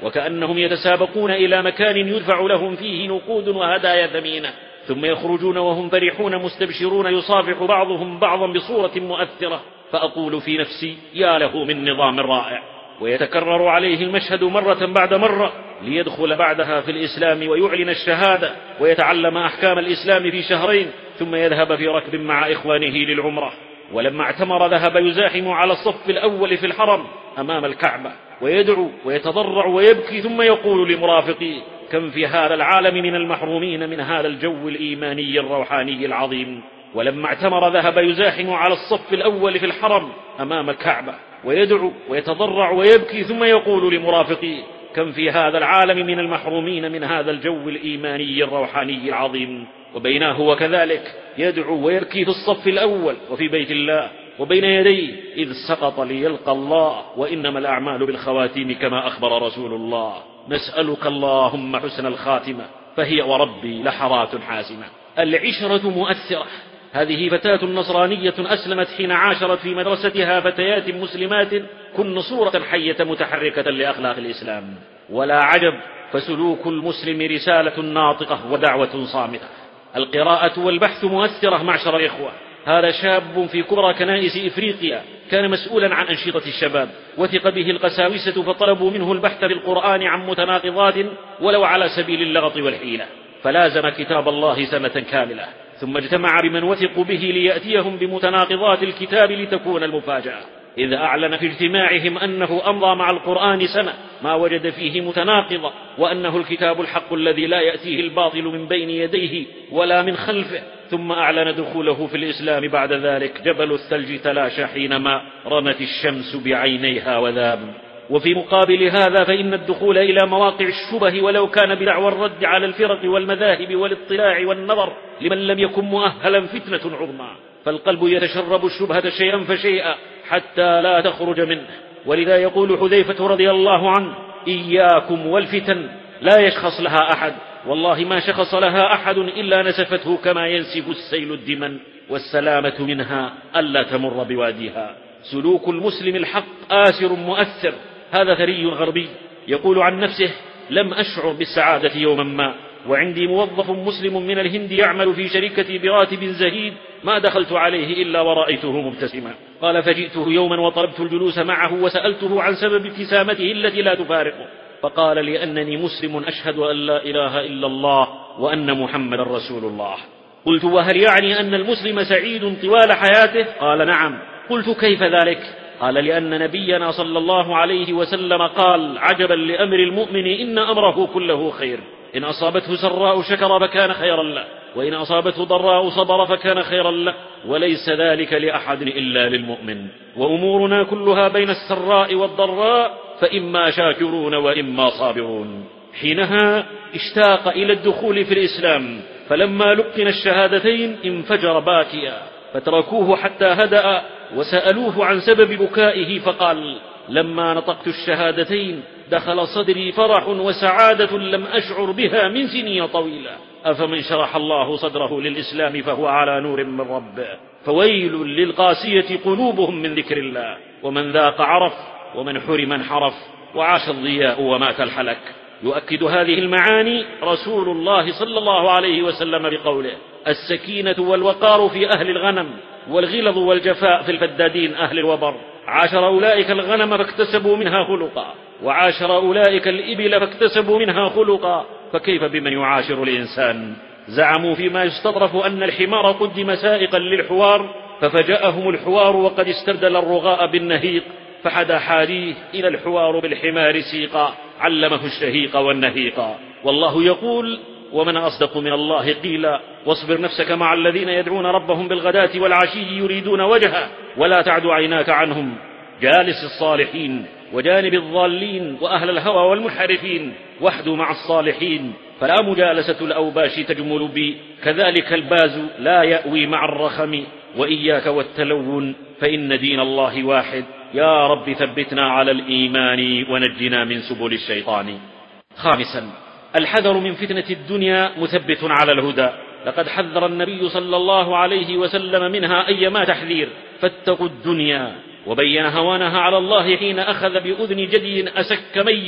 A: وكأنهم يتسابقون إلى مكان يدفع لهم فيه نقود وهدايا ثمينة، ثم يخرجون وهم فرحون مستبشرون يصافح بعضهم بعضا بصورة مؤثرة، فأقول في نفسي يا له من نظام رائع. ويتكرر عليه المشهد مرة بعد مرة ليدخل بعدها في الإسلام ويعلن الشهادة ويتعلم أحكام الإسلام في شهرين، ثم يذهب في ركب مع إخوانه للعمرة. ولما اعتمر ذهب يزاحم على الصف الأول في الحرم أمام الكعبة ويدعو ويتضرع ويبكي، ثم يقول لمرافقيه كم في هذا العالم من المحرومين من هذا الجو الإيماني الروحاني العظيم. ولما اعتمر ذهب يزاحم على الصف الأول في الحرم أمام الكعبة ويدعو ويتضرع ويبكي، ثم يقول لمرافقيه كم في هذا العالم من المحرومين من هذا الجو الإيماني الروحاني العظيم. وبينه وكذلك يدعو ويبكي في الصف الأول وفي بيت الله وبين يديه إذ سقط ليلقى الله، وإنما الأعمال بالخواتيم كما أخبر رسول الله. نسألك اللهم حسن الخاتمة، فهي وربي لحظات حاسمة. العشرة مؤثرة. هذه فتاة نصرانية أسلمت حين عاشرت في مدرستها فتيات مسلمات كن صورة حية متحركة لأخلاق الإسلام. ولا عجب، فسلوك المسلم رسالة ناطقة ودعوة صامتة. القراءة والبحث مؤثرة معشر الإخوة. هذا شاب في كبرى كنائس إفريقيا كان مسؤولا عن أنشطة الشباب، وثق به القساوسة فطلبوا منه البحث في القرآن عن متناقضات ولو على سبيل اللغط والحيلة، فلازم كتاب الله سنة كاملة، ثم اجتمع بمن وثقوا به ليأتيهم بمتناقضات الكتاب لتكون المفاجأة. إذ أعلن في اجتماعهم أنه أمضى مع القرآن سنة ما وجد فيه متناقضة، وأنه الكتاب الحق الذي لا يأتيه الباطل من بين يديه ولا من خلفه. ثم أعلن دخوله في الإسلام بعد ذلك. جبل الثلج تلاشى حينما رنت الشمس بعينيها وذاب. وفي مقابل هذا فإن الدخول إلى مواقع الشبه ولو كان بدعوى الرد على الفرق والمذاهب والاطلاع والنظر لمن لم يكن مؤهلا فتنة عظمى، فالقلب يتشرب الشبهة شيئا فشيئا حتى لا تخرج منه. ولذا يقول حذيفة رضي الله عنه إياكم والفتن لا يشخص لها أحد، والله ما شخص لها أحد إلا نسفته كما ينسف السيل الدمن، والسلامة منها ألا تمر بواديها. سلوك المسلم الحق آسر مؤثر. هذا ثري غربي يقول عن نفسه لم أشعر بالسعادة يوما ما وعندي موظف مسلم من الهند يعمل في شركتي براتب زهيد ما دخلت عليه إلا ورأيته مبتسما. قال فجئته يوما وطلبت الجلوس معه وسألته عن سبب ابتسامته التي لا تفارقه، فقال لأنني مسلم أشهد أن لا إله إلا الله وأن محمد رسول الله. قلت وهل يعني أن المسلم سعيد طوال حياته؟ قال نعم. قلت كيف ذلك؟ قال لأن نبينا صلى الله عليه وسلم قال عجبا لأمر المؤمن إن أمره كله خير، إن أصابته سراء شكر فكان خيرا له، وإن أصابته ضراء صبر فكان خيرا له، وليس ذلك لأحد إلا للمؤمن، وأمورنا كلها بين السراء والضراء فإما شاكرون وإما صابرون. حينها اشتاق إلى الدخول في الإسلام، فلما لقن الشهادتين انفجر باكيا، فتركوه حتى هدأ وسألوه عن سبب بكائه فقال لما نطقت الشهادتين دخل صدري فرح وسعادة لم أشعر بها من سنين طويلة. أفمن شرح الله صدره للإسلام فهو على نور من ربه، فويل للقاسية قلوبهم من ذكر الله. ومن ذاق عرف ومن حرم انحرف، وعاش الضياء ومات الحلك. يؤكد هذه المعاني رسول الله صلى الله عليه وسلم بقوله السكينة والوقار في أهل الغنم، والغلظ والجفاء في الفدادين أهل الوبر. عاشر أولئك الغنم فاكتسبوا منها خلقا، وعاشر أولئك الإبل فاكتسبوا منها خلقا، فكيف بمن يعاشر الإنسان؟ زعموا فيما يستطرف أن الحمار قدم سائقا للحوار، ففجأهم الحوار وقد استبدل الرغاء بالنهيق، فحدا حاليه إلى الحوار بالحمار سيقا، علمه الشهيق والنهيقا. والله يقول ومن أصدق من الله قيلا، واصبر نفسك مع الذين يدعون ربهم بالغداة والعشي يريدون وجهه ولا تعد عيناك عنهم. جالس الصالحين وجانب الضالين وأهل الهوى والمنحرفين، واحدوا مع الصالحين، فلا مجالسة الأوباش تجمل بي، كذلك الباز لا يأوي مع الرخم، وإياك والتلون فإن دين الله واحد. يا رب ثبتنا على الإيمان ونجنا من سبل الشيطان. خامسا الحذر من فتنة الدنيا مثبت على الهدى. لقد حذر النبي صلى الله عليه وسلم منها أيما تحذير، فاتقوا الدنيا، وبين هوانها على الله حين أخذ بأذن جدي أسك ميت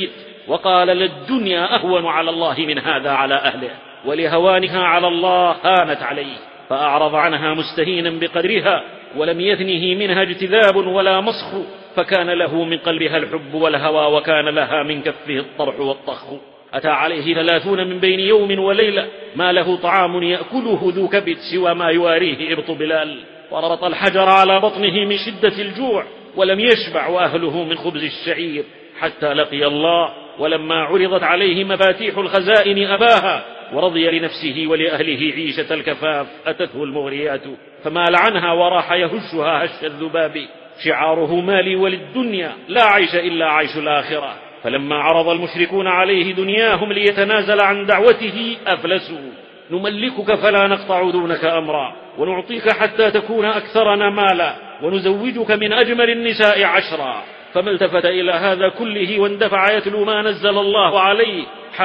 A: وقال للدنيا أهون على الله من هذا على أهله، ولهوانها على الله هانت عليه، فأعرض عنها مستهينا بقدرها، ولم يثنه منها اجتذاب ولا مسخ، فكان له من قلبها الحب والهوى، وكان لها من كفه الطرح والطخ. أتى عليه ثلاثون من بين يوم وليلة ما له طعام يأكله ذو كبد سوى ما يواريه إبط بلال، وربط الحجر على بطنه من شدة الجوع، ولم يشبع وأهله من خبز الشعير حتى لقي الله. ولما عرضت عليه مفاتيح الخزائن أباها، ورضي لنفسه ولأهله عيشة الكفاف، أتته المغريات فمال عنها وراح يهشها هش الذباب. شعاره مالي وللدنيا لا عيش إلا عيش الآخرة. فلما عرض المشركون عليه دنياهم ليتنازل عن دعوته أفلسوا: نملكك فلا نقطع دونك أمرا، ونعطيك حتى تكون أكثرنا مالا، ونزوجك من أجمل النساء عشرا. فما التفت إلى هذا كله واندفع يتلو ما نزل الله عليه: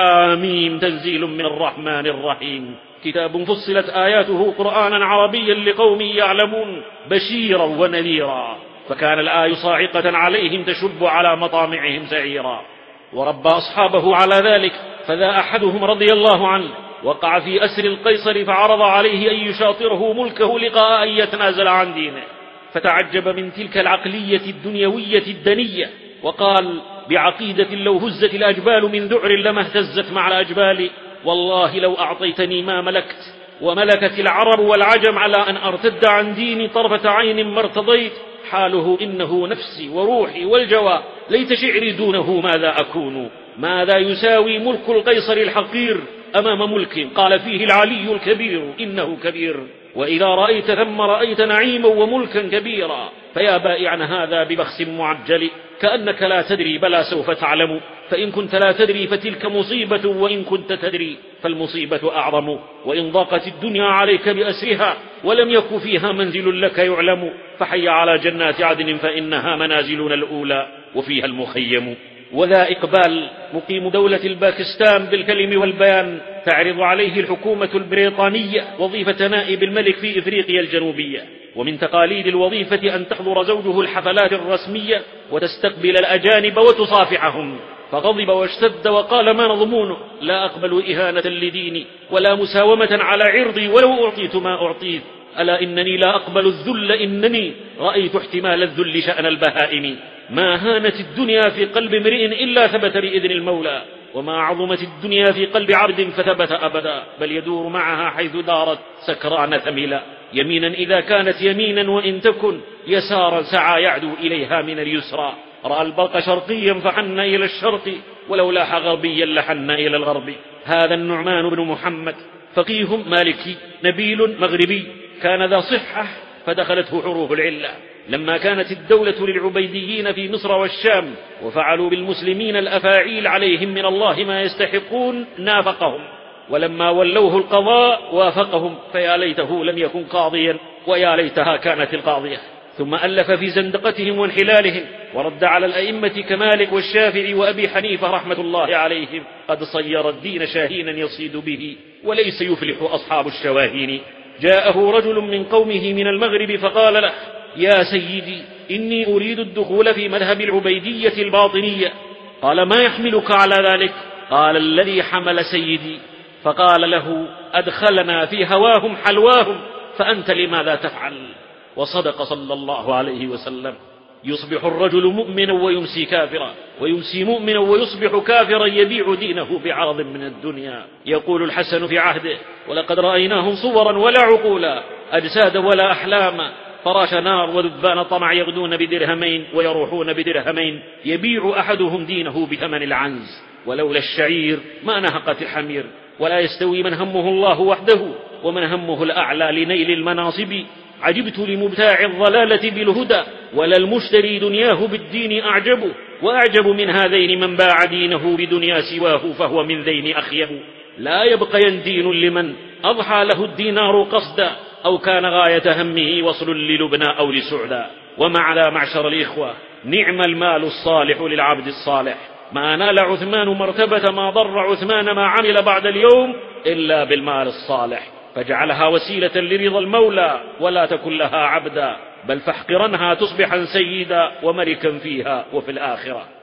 A: حاميم تنزيل من الرحمن الرحيم، كتاب فصلت آياته قرآنا عربيا لقوم يعلمون، بشيرا ونذيرا. فكان الآي صاعقة عليهم تشب على مطامعهم سعيرا. وربى أصحابه على ذلك، فذا أحدهم رضي الله عنه وقع في أسر القيصر، فعرض عليه أن يشاطره ملكه لقاء أن يتنازل عن دينه، فتعجب من تلك العقلية الدنيوية الدنية، وقال بعقيدة: لو هزت الأجبال من ذعر لما اهتزت مع الأجبال، والله لو أعطيتني ما ملكت، وملكت العرب والعجم على أن أرتد عن ديني طرفة عين ما ارتضيت. حاله إنه نفسي وروحي والجوى، ليت شعري دونه ماذا أكون. ماذا يساوي ملك القيصر الحقير أمام ملك قال فيه العلي الكبير إنه كبير؟ وإذا رأيت ثم رأيت نعيما وملكا كبيرا، فيا بائعا هذا ببخس معجل، كأنك لا تدري بلى سوف تعلم. فإن كنت لا تدري فتلك مصيبة، وإن كنت تدري فالمصيبة أعظم. وإن ضاقت الدنيا عليك بأسرها، ولم يك فيها منزل لك يعلم، فحي على جنات عدن فإنها منازلنا الأولى وفيها المخيم. وذا إقبال مقيم دولة الباكستان بالكلم والبيان، تعرض عليه الحكومة البريطانية وظيفة نائب الملك في إفريقيا الجنوبية. ومن تقاليد الوظيفة أن تحضر زوجه الحفلات الرسمية وتستقبل الأجانب وتصافحهم، فغضب واشتد وقال: ما نظمونه؟ لا أقبل إهانة لديني ولا مساومة على عرضي ولو أعطيت ما أعطيت. ألا إنني لا أقبل الذل، إنني رأيت احتمال الذل شأن البهائم. ما هانت الدنيا في قلب امرئ إلا ثبت بإذن المولى، وما عظمت الدنيا في قلب عبد فثبت أبدا، بل يدور معها حيث دارت سكران ثملا. يمينا إذا كانت يمينا، وإن تكن يسارا سعى يعدو إليها من اليسرى. رأى البرق شرقيا فحن إلى الشرق، ولو لاح غربيا لحن إلى الغرب. هذا النعمان بن محمد فقيه مالكي نبيل مغربي، كان ذا صحة فدخلته حروف العلة. لما كانت الدولة للعبيديين في مصر والشام، وفعلوا بالمسلمين الأفاعيل عليهم من الله ما يستحقون، نافقهم، ولما ولوه القضاء وافقهم، فيا ليته لم يكن قاضيا، ويا ليتها كانت القاضية. ثم ألف في زندقتهم وانحلالهم، ورد على الأئمة كمالك والشافعي وأبي حنيفة رحمة الله عليهم: قد صير الدين شاهينا يصيد به، وليس يفلح أصحاب الشواهين. جاءه رجل من قومه من المغرب فقال له: يا سيدي، إني أريد الدخول في مذهب العبيدية الباطنية. قال: ما يحملك على ذلك؟ قال: الذي حمل سيدي. فقال له: أدخلنا في هواهم حلواهم، فأنت لماذا تفعل؟ وصدق صلى الله عليه وسلم. يصبح الرجل مؤمنا ويمسي كافرا، ويمسي مؤمنا ويصبح كافرا، يبيع دينه بعرض من الدنيا. يقول الحسن في عهده: ولقد رأيناهم صورا ولا عقولا، أجساد ولا أحلاما، فراش نار وذبان طمع، يغدون بدرهمين ويروحون بدرهمين، يبيع أحدهم دينه بثمن العنز. ولولا الشعير ما نهقت الحمير. ولا يستوي من همه الله وحده، ومن همه الأعلى لنيل المناصب. عجبت لمبتاع الضلالة بالهدى، ولا المشتري دنياه بالدين أعجب. وأعجب من هذين من باع دينه بدنيا سواه، فهو من ذين أخيب. لا يبقى دين لمن أضحى له الدينار قصدا، أو كان غاية همه وصل للبنى أو لسعدا. ومعنا معشر الإخوة، نعم المال الصالح للعبد الصالح. ما نال عثمان مرتبة ما ضر عثمان ما عمل بعد اليوم إلا بالمال الصالح. فاجعلها وسيلة لرضا المولى، ولا تكن لها عبدا، بل فاحقرنها تصبحا سيدا وملكا فيها وفي الآخرة.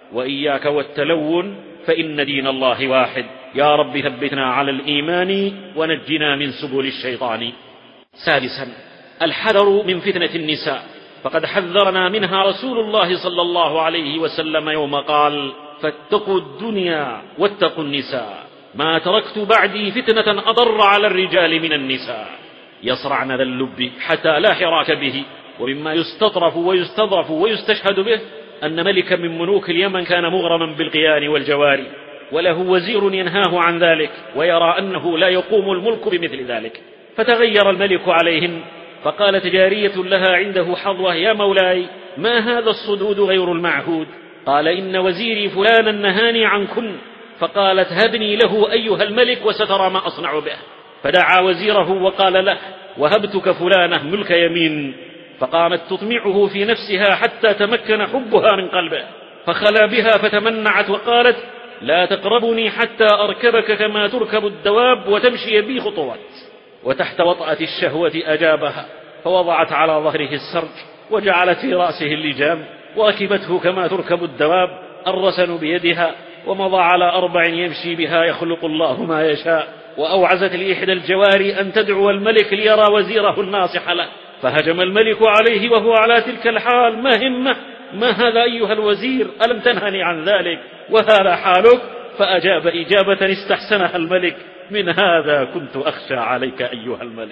A: وإياك والتلون فإن دين الله واحد. يا رب ثبتنا على الإيمان ونجنا من سبل الشيطان. سادسا الحذر من فتنة النساء، فقد حذرنا منها رسول الله صلى الله عليه وسلم يوم قال: فاتقوا الدنيا واتقوا النساء، ما تركت بعدي فتنة أضر على الرجال من النساء. يصرعن ذا اللب حتى لا حراك به. ومما يستطرف ويستظرف ويستشهد به أن ملكا من ملوك اليمن كان مغرما بالقيان والجواري، وله وزير ينهاه عن ذلك ويرى أنه لا يقوم الملك بمثل ذلك، فتغير الملك عليهن، فقالت جارية لها عنده حظوة: يا مولاي، ما هذا الصدود غير المعهود؟ قال: إن وزيري فلانا نهاني عنكن. فقالت: هبني له أيها الملك وسترى ما أصنع به. فدعا وزيره وقال له: وهبتك فلانة ملك يمين. فقامت تطمعه في نفسها حتى تمكن حبها من قلبه، فخلا بها فتمنعت وقالت: لا تقربني حتى أركبك كما تركب الدواب وتمشي بي خطوات. وتحت وطأة الشهوة أجابها، فوضعت على ظهره السرج وجعلت في رأسه اللجام وركبته كما تركب الدواب، الرسن بيدها، ومضى على أربع يمشي بها يخلق الله ما يشاء. وأوعزت لإحدى الجواري أن تدعو الملك ليرى وزيره الناصح له، فهجم الملك عليه وهو على تلك الحال: ما همه؟ ما هذا أيها الوزير؟ ألم تنهني عن ذلك وهذا حالك؟ فأجاب إجابة استحسنها الملك: من هذا كنت أخشى عليك أيها الملك.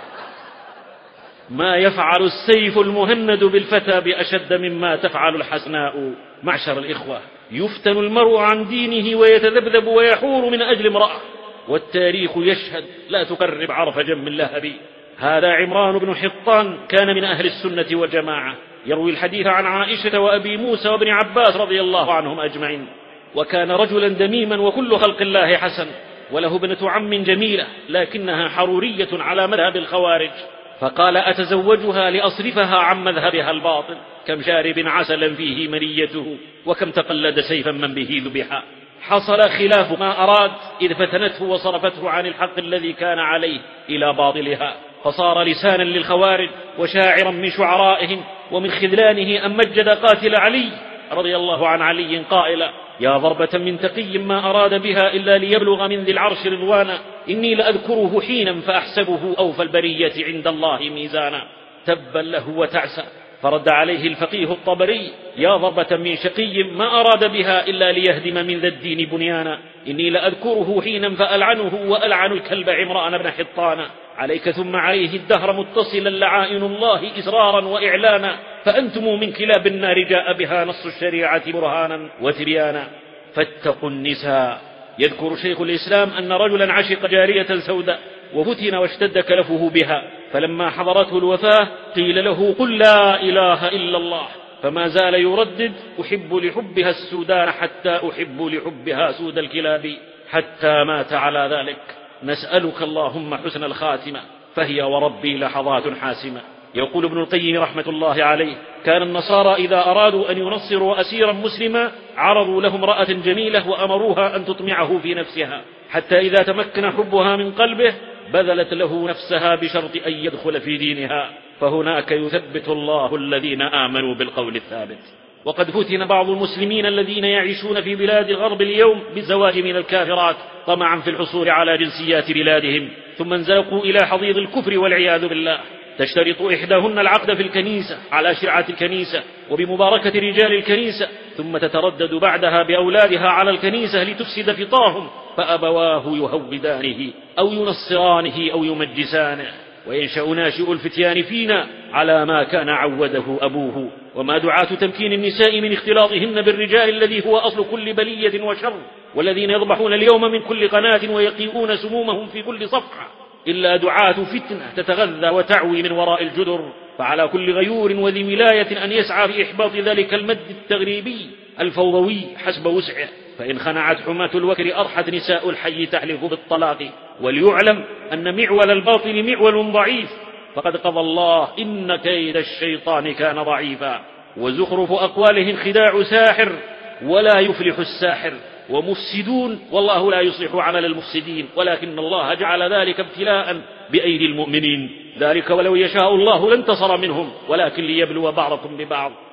A: ما يفعل السيف المهند بالفتى بأشد مما تفعل الحسناء. معشر الإخوة، يفتن المرء عن دينه ويتذبذب ويحور من أجل امرأة، والتاريخ يشهد: لا تقرب عرف جم اللهب. هذا عمران بن حطان كان من أهل السنة والجماعة، يروي الحديث عن عائشة وأبي موسى وابن عباس رضي الله عنهم أجمعين، وكان رجلا دميما وكل خلق الله حسن، وله ابنة عم جميلة لكنها حرورية على مذهب الخوارج، فقال: أتزوجها لأصرفها عن مذهبها الباطل. كم شارب عسلا فيه منيته، وكم تقلد سيفا من به ذبحا. حصل خلاف ما أراد إذ فتنته وصرفته عن الحق الذي كان عليه إلى باطلها، فصار لسانا للخوارج وشاعرا من شعرائهم. ومن خذلانه أن مجد قاتل علي رضي الله عن علي قائلا: يا ضربة من تقي ما أراد بها إلا ليبلغ من ذي العرش رضوانا، إني لأذكره حينا فأحسبه أوفى البرية عند الله ميزانا. تبا له وتعسى. فرد عليه الفقيه الطبري: يا ضربة من شقي ما أراد بها إلا ليهدم من ذا الدين بنيانا، إني لأذكره حينا فألعنه وألعن الكلب عمران بن حطانا. عليك ثم عليه الدهر متصلا لعائن الله إسرارا وإعلانا، فأنتم من كلاب النار جاء بها نص الشريعة برهانا وتبيانا. فاتقوا النساء. يذكر شيخ الإسلام أن رجلا عشق جارية سوداء وفتن واشتد كلفه بها، فلما حضرته الوفاة قيل له: قل لا إله إلا الله، فما زال يردد: أحب لحبها السودان حتى أحب لحبها سود الكلاب، حتى مات على ذلك. نسألك اللهم حسن الخاتمة، فهي وربي لحظات حاسمة. يقول ابن القيم رحمة الله عليه: كان النصارى إذا أرادوا أن ينصروا أسيرا مسلما عرضوا له امرأة جميلة وأمروها أن تطمعه في نفسها، حتى إذا تمكن حبها من قلبه بذلت له نفسها بشرط أن يدخل في دينها، فهناك يثبت الله الذين آمنوا بالقول الثابت. وقد فتن بعض المسلمين الذين يعيشون في بلاد الغرب اليوم بالزواج من الكافرات طمعا في الحصول على جنسيات بلادهم، ثم انزلقوا إلى حضيض الكفر والعياذ بالله. تشترط إحداهن العقد في الكنيسة على شرعة الكنيسة وبمباركة رجال الكنيسة، ثم تتردد بعدها بأولادها على الكنيسة لتفسد فطرهم، فأبواه يهودانه أو ينصرانه أو يمجسانه، وينشأ ناشئ الفتيان فينا على ما كان عوده أبوه. وما دعاة تمكين النساء من اختلاطهن بالرجال الذي هو أصل كل بلية وشر، والذين يضبحون اليوم من كل قناة ويقيئون سمومهم في كل صفحة، إلا دعاة فتنة تتغذى وتعوي من وراء الجدر. فعلى كل غيور وذي ولاية أن يسعى في إحباط ذلك المد التغريبي الفوضوي حسب وسعه، فإن خنعت حماة الوكر أرحت نساء الحي تحلف بالطلاق. وليعلم أن معول الباطل معول ضعيف، فقد قضى الله إن كيد الشيطان كان ضعيفا. وزخرف أقوالهم خداع ساحر ولا يفلح الساحر، ومفسدون والله لا يصلح عمل المفسدين، ولكن الله جعل ذلك ابتلاء بأيدي المؤمنين. ذلك ولو يشاء الله لانتصر منهم، ولكن ليبلو بعضكم ببعض.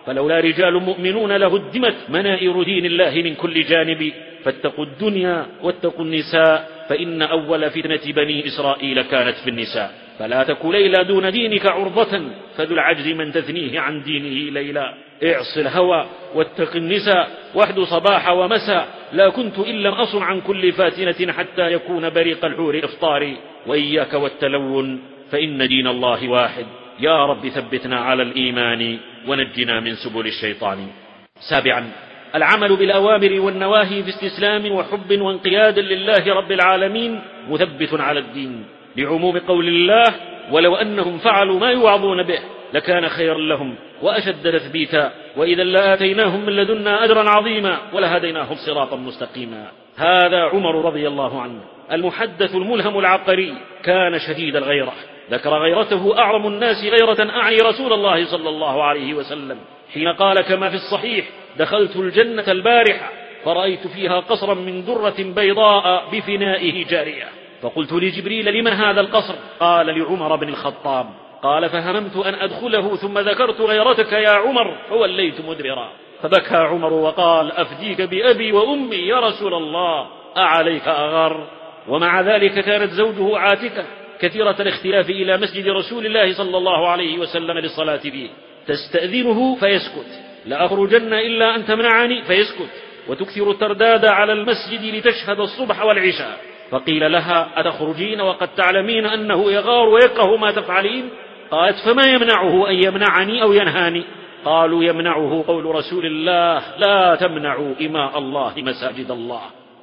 A: فلولا رجال مؤمنون لهدمت منائر دين الله من كل جانب فاتقوا الدنيا واتقوا النساء فإن أول فتنة بني إسرائيل كانت في النساء. فلا تك ليلى دون دينك عرضة فذو العجز من تثنيه عن دينه ليلا. اعص الهوى واتق النساء واحد صباح ومساء لا كنت إن لم أصم عن كل فاتنة حتى يكون بريق الحور إفطاري. وإياك والتلون فإن دين الله واحد. يا رب ثبتنا على الإيمان ونجنا من سبل الشيطان. سابعا العمل بالأوامر والنواهي باستسلام وحب وانقياد لله رب العالمين مثبت على الدين، لعموم قول الله ولو أنهم فعلوا ما يوعظون به لكان خيرا لهم وأشد تثبيتا وإذا لآتيناهم من لدنا أجرا عظيما ولهديناهم صراطا مستقيما. هذا عمر رضي الله عنه المحدث الملهم العبقري، كان شديد الغيرة، ذكر غيرته أعظم الناس غيرة أعني رسول الله صلى الله عليه وسلم حين قال كما في الصحيح: دخلت الجنة البارحة فرأيت فيها قصرا من درة بيضاء بفنائه جارية، فقلت لجبريل: لمن هذا القصر؟ قال: لعمر بن الخطاب. قال: فهممت أن أدخله ثم ذكرت غيرتك يا عمر فوليت مدبرا. فبكى عمر وقال: أفديك بأبي وأمي يا رسول الله أعليك أغار. ومع ذلك كانت زوجه عاتكة كثيرة الاختلاف إلى مسجد رسول الله صلى الله عليه وسلم للصلاة فيه، تستأذنه فيسكت: لا أخرجن إلا أن تمنعني، فيسكت، وتكثر الترداد على المسجد لتشهد الصبح والعشاء. فقيل لها: أتخرجين وقد تعلمين أنه يغار ويكره ما تفعلين؟ قالت: فما يمنعه أن يمنعني أو ينهاني؟ قالوا: يمنعه قول رسول الله: لا تمنعوا إماء الله مساجد الله.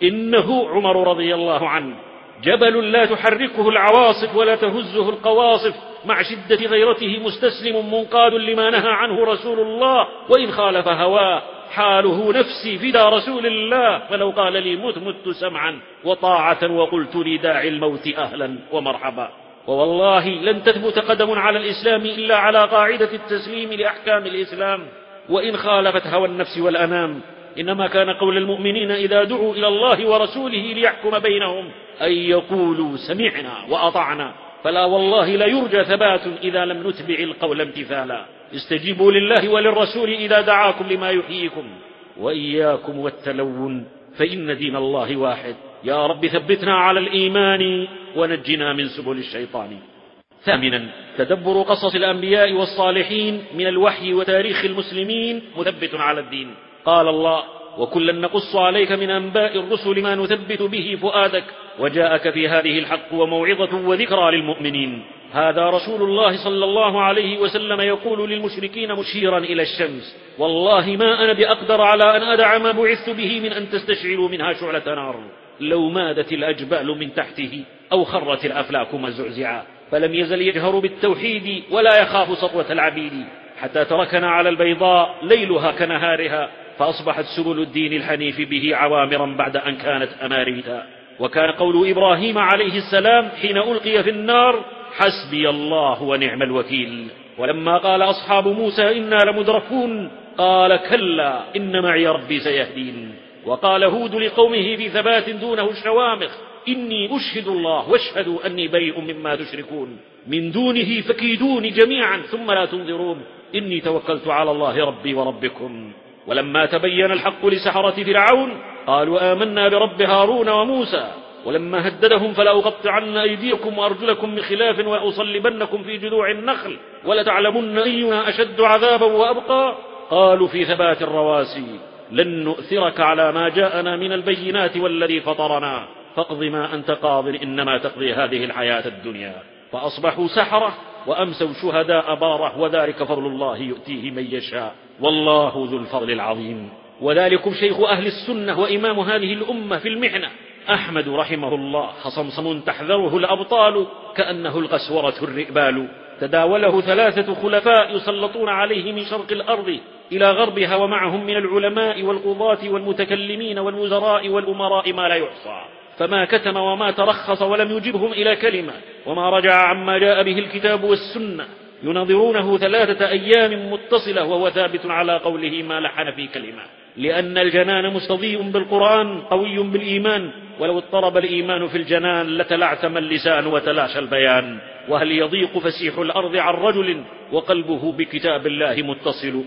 A: إنه عمر رضي الله عنه جبل لا تحركه العواصف ولا تهزه القواصف، مع شدة غيرته مستسلم منقاد لما نهى عنه رسول الله، وإن خالف هواه حاله نفسي فدى رسول الله، فلو قال لي مت مت سمعا وطاعة وقلت لداعي الموت أهلا ومرحبا. ووالله لن تثبت قدم على الإسلام إلا على قاعدة التسليم لأحكام الإسلام، وإن خالفت هوى النفس والأنام. إنما كان قول المؤمنين إذا دعوا إلى الله ورسوله ليحكم بينهم أن يقولوا سمعنا وأطعنا، فلا والله لا يرجى ثبات إذا لم نتبع القول امتثالا. استجيبوا لله وللرسول إذا دعاكم لما يحييكم، وإياكم والتلون فإن دين الله واحد. يا رب ثبتنا على الإيمان ونجنا من سبل الشيطان. ثامنا تدبر قصص الأنبياء والصالحين من الوحي وتاريخ المسلمين مثبت على الدين. قال الله: وكلا نقص عليك من أنباء الرسل ما نثبت به فؤادك وجاءك في هذه الحق وموعظة وذكرى للمؤمنين. هذا رسول الله صلى الله عليه وسلم يقول للمشركين مشيرا إلى الشمس: والله ما أنا بأقدر على أن أدع ما بعثت به من أن تستشعروا منها شعلة نار، لو مادت الأجبال من تحته أو خرت الأفلاك مزعزعا. فلم يزل يجهر بالتوحيد ولا يخاف سطوة العبيد، حتى تركنا على البيضاء ليلها كنهارها، فأصبحت سبل الدين الحنيف به عوامرا بعد أن كانت أماريتا. وكان قول إبراهيم عليه السلام حين ألقي في النار: حسبي الله ونعم الوكيل. ولما قال أصحاب موسى إنا لمدركون قال: كلا إن معي ربي سيهدين. وقال هود لقومه في ثبات دونه الشوامخ: إني أشهد الله واشهدوا أني بريء مما تشركون من دونه فكيدوني جميعا ثم لا تنظرون إني توكلت على الله ربي وربكم. ولما تبين الحق لسحرة فرعون قالوا آمنا برب هارون وموسى. ولما هددهم فلأقطعن أيديكم وأرجلكم من خلاف وأصلبنكم في جذوع النخل ولتعلمن أينا أشد عذابا وأبقى. قالوا في ثبات الرواسي: لن نؤثرك على ما جاءنا من البينات والذي فطرنا فاقض ما أنت قاض إنما تقضي هذه الحياة الدنيا. فأصبحوا سحرة وأمسوا شهداء باره، وذلك فضل الله يؤتيه من يشاء والله ذو الفضل العظيم. وذلكم شيخ أهل السنة وإمام هذه الأمة في المحنة أحمد رحمه الله، خصمصم تحذره الأبطال كأنه القسورة الرئبال. تداوله ثلاثة خلفاء يسلطون عليه من شرق الأرض إلى غربها، ومعهم من العلماء والقضاة والمتكلمين والوزراء والأمراء ما لا يحصى، فما كتم وما ترخص ولم يجبهم إلى كلمة، وما رجع عما جاء به الكتاب والسنة. يناظرونه ثلاثة أيام متصلة وهو ثابت على قوله ما لحن في كلمة، لأن الجنان مستضيء بالقرآن قوي بالإيمان، ولو اضطرب الإيمان في الجنان لتلعثم اللسان وتلاشى البيان. وهل يضيق فسيح الأرض عن رجل وقلبه بكتاب الله متصل؟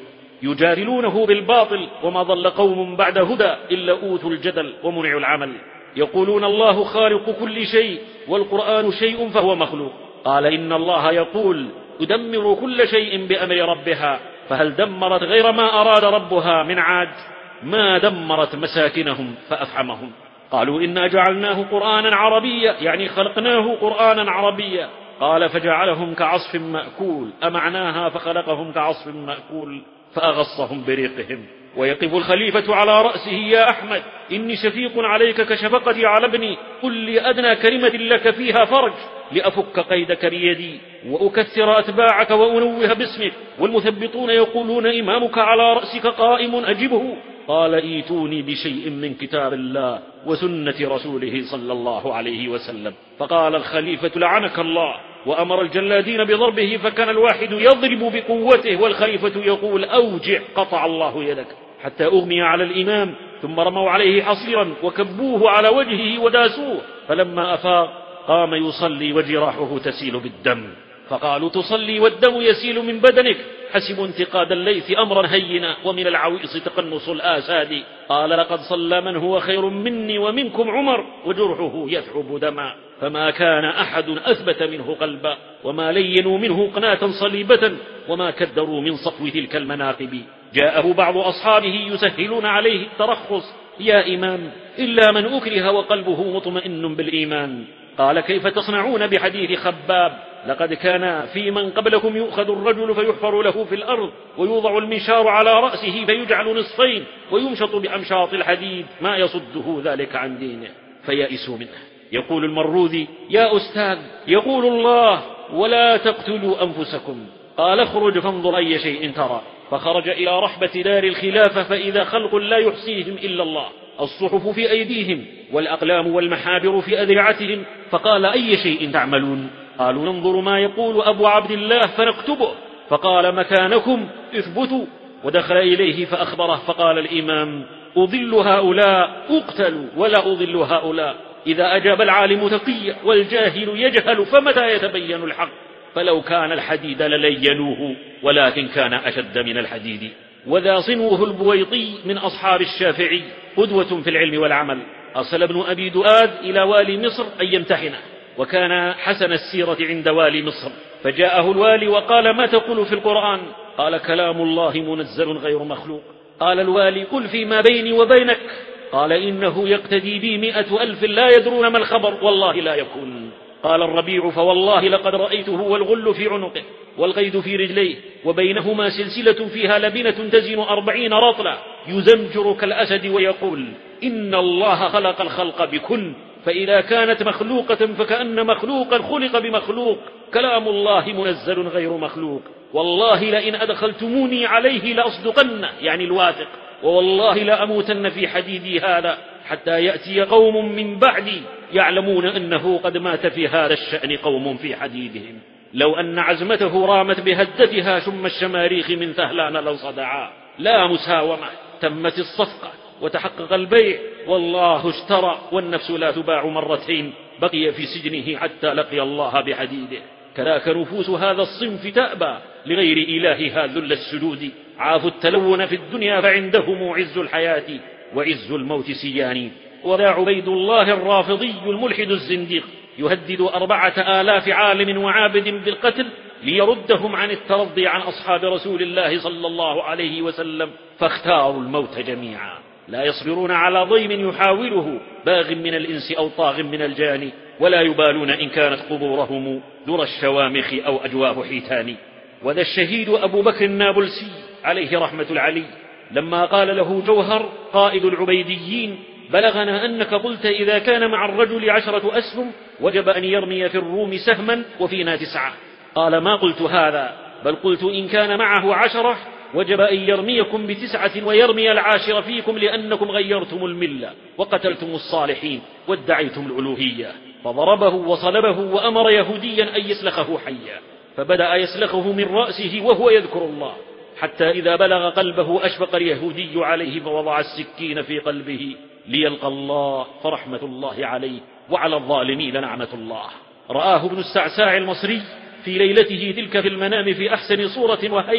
A: يجادلونه بالباطل، وما ضل قوم بعد هدى إلا أوتوا الجدل ومنعوا العمل. يقولون الله خالق كل شيء والقرآن شيء فهو مخلوق. قال إن الله يقول تدمر كل شيء بأمر ربها، فهل دمرت غير ما أراد ربها من عاد؟ ما دمرت مساكنهم فأفحمهم. قالوا إنا جعلناه قرآنا عربيا، يعني خلقناه قرآنا عربيا. قال فجعلهم كعصف مأكول، أمعناها فخلقهم كعصف مأكول فأغصهم بريقهم. ويقف الخليفة على رأسه يا أحمد إني شفيق عليك كشفقتي على ابني، قل لي أدنى كلمة لك فيها فرج لأفك قيدك بيدي وأكثر أتباعك وأنوه باسمك، والمثبطون يقولون إمامك على رأسك قائم أجبه. قال ايتوني بشيء من كتاب الله وسنة رسوله صلى الله عليه وسلم. فقال الخليفة لعنك الله، وأمر الجلادين بضربه، فكان الواحد يضرب بقوته والخليفة يقول أوجع قطع الله يدك، حتى أغمي على الإمام، ثم رموا عليه حصيرا وكبوه على وجهه وداسوه، فلما أفاق قام يصلي وجراحه تسيل بالدم. فقالوا تصلي والدم يسيل من بدنك؟ حسبوا انتقاد الليث أمرا هينا، ومن العويص تقنص الآساد. قال لقد صلى من هو خير مني ومنكم عمر وجرحه يثعب دما، فما كان أحد أثبت منه قلبا، وما لينوا منه قناة صليبة، وما كدروا من صفو تلك المناقب. جاءه بعض أصحابه يسهلون عليه الترخص يا إمام إلا من أكره وقلبه مطمئن بالإيمان. قال كيف تصنعون بحديث خباب؟ لقد كان في من قبلكم يؤخذ الرجل فيحفر له في الأرض ويوضع المنشار على رأسه فيجعل نصفين ويمشط بأمشاط الحديد ما يصده ذلك عن دينه، فيئسوا منه. يقول المروذي يا أستاذ يقول الله ولا تقتلوا أنفسكم. قال اخرج فانظر أي شيء ترى. فخرج إلى رحبة دار الخلافة فإذا خلق لا يحصيهم إلا الله، الصحف في أيديهم والأقلام والمحابر في أذرعتهم. فقال أي شيء تعملون؟ قالوا ننظر ما يقول أبو عبد الله فنكتبه. فقال مكانكم اثبتوا. ودخل إليه فأخبره، فقال الإمام أضل هؤلاء أقتل ولا أضل هؤلاء. إذا أجاب العالم تقي والجاهل يجهل فمتى يتبين الحق؟ فلو كان الحديد للينوه ولكن كان أشد من الحديد. وذا صنوه البويطي من أصحاب الشافعي قدوة في العلم والعمل. أرسل ابن أبي دؤاد إلى والي مصر أن يمتحنه، وكان حسن السيرة عند والي مصر، فجاءه الوالي وقال ما تقول في القرآن؟ قال كلام الله منزل غير مخلوق. قال الوالي قل فيما بيني وبينك. قال إنه يقتدي بي مئة ألف لا يدرون ما الخبر والله لا يكون. قال الربيع فوالله لقد رأيته والغل في عنقه والقيد في رجليه وبينهما سلسلة فيها لبنة تزن أربعين رطلا يزمجر كالأسد ويقول إن الله خلق الخلق بكن، فإذا كانت مخلوقة فكأن مخلوقا خلق بمخلوق. كلام الله منزل غير مخلوق. والله لئن أدخلتموني عليه لأصدقن، يعني الواثق، ووالله لأموتن في حديدي هذا حتى يأتي قوم من بعدي يعلمون أنه قد مات في هذا الشأن قوم في حديدهم. لو أن عزمته رامت بهدتها شم الشماريخ من ثهلان لو صدعا. لا مساومة، تمت الصفقة وتحقق البيع، والله اشترى، والنفس لا تباع مرتين. بقي في سجنه حتى لقي الله بحديده. كذاك نفوس هذا الصنف تأبى لغير إلهها ذل السجود. عافوا التلون في الدنيا فعندهم عز الحياة وعز الموت سيان. وذا عبيد الله الرافضي الملحد الزنديق يهدد أربعة آلاف عالم وعابد بالقتل ليردهم عن الترضي عن أصحاب رسول الله صلى الله عليه وسلم، فاختاروا الموت جميعا. لا يصبرون على ضيم يحاوله باغ من الإنس أو طاغ من الجان، ولا يبالون إن كانت قبورهم ذر الشوامخ أو أجواه حيتان. وذا الشهيد أبو بكر النابلسي عليه رحمة العلي لما قال له جوهر قائد العبيديين بلغنا أنك قلت إذا كان مع الرجل عشرة أسهم وجب أن يرمي في الروم سهما وفينا تسعة. قال ما قلت هذا، بل قلت إن كان معه عشرة وجب أن يرميكم بتسعة ويرمي العاشر فيكم، لأنكم غيرتم الملة وقتلتم الصالحين وادعيتم الألوهية. فضربه وصلبه وأمر يهوديا أن يسلخه حيا، فبدأ يسلخه من رأسه وهو يذكر الله، حتى إذا بلغ قلبه أشفق اليهودي عليه فوضع السكين في قلبه ليلقى الله، فرحمة الله عليه وعلى الظالمين لعنة الله. رآه ابن السعساع المصري في ليلته تلك في المنام في أحسن صورة وهيئة،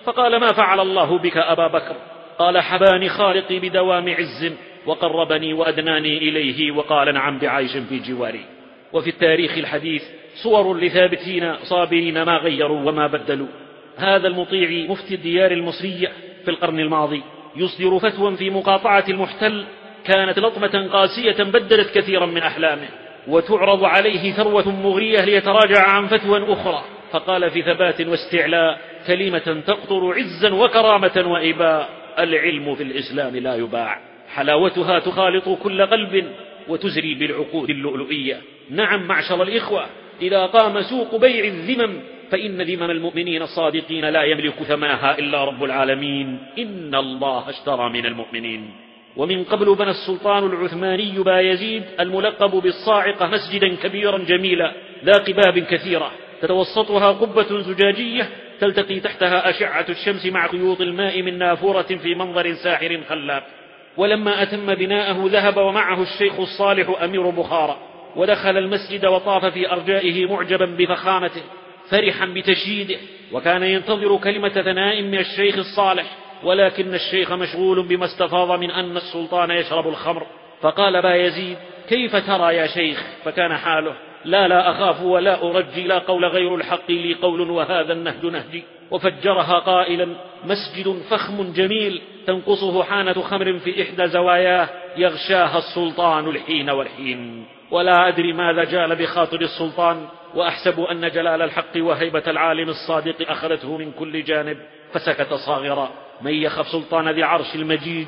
A: فقال: ما فعل الله بك أبا بكر؟ قال: حباني خالقي بدوام عز وقربني وأدناني إليه، وقال: نعم بعيش في جواري. وفي التاريخ الحديث صور لثابتين صابرين ما غيروا وما بدلوا. هذا المطيع مفتي الديار المصرية في القرن الماضي يصدر فتوى في مقاطعة المحتل كانت لطمة قاسية بدلت كثيرا من أحلامه، وتعرض عليه ثروة مغرية ليتراجع عن فتوى أخرى، فقال في ثبات واستعلاء كلمة تقطر عزا وكرامة وإباء: العلم في الإسلام لا يباع، حلاوتها تخالط كل قلب وتزري بالعقود اللؤلؤية. نعم معشر الإخوة، إذا قام سوق بيع الذمم فإن ذمم المؤمنين الصادقين لا يملك ثمنها إلا رب العالمين، إن الله اشترى من المؤمنين. ومن قبل بنى السلطان العثماني بايزيد الملقب بالصاعقة مسجدا كبيرا جميلا ذا قباب كثيرة تتوسطها قبة زجاجية تلتقي تحتها أشعة الشمس مع خيوط الماء من نافورة في منظر ساحر خلاب. ولما أتم بناءه ذهب ومعه الشيخ الصالح أمير بخارى، ودخل المسجد وطاف في أرجائه معجبا بفخامته فرحا بتشييده، وكان ينتظر كلمة ثناء من الشيخ الصالح، ولكن الشيخ مشغول بما استفاض من أن السلطان يشرب الخمر. فقال بايزيد: كيف ترى يا شيخ؟ فكان حاله: لا لا أخاف ولا أرجي، لا قول غير الحق لي قول وهذا النهج نهجي. وفجرها قائلا: مسجد فخم جميل تنقصه حانة خمر في إحدى زواياه يغشاها السلطان الحين والحين. ولا أدري ماذا جال بخاطر السلطان، وأحسب أن جلال الحق وهيبة العالم الصادق أخذته من كل جانب فسكت صاغرا. من يخف سلطان ذي عرش المجيد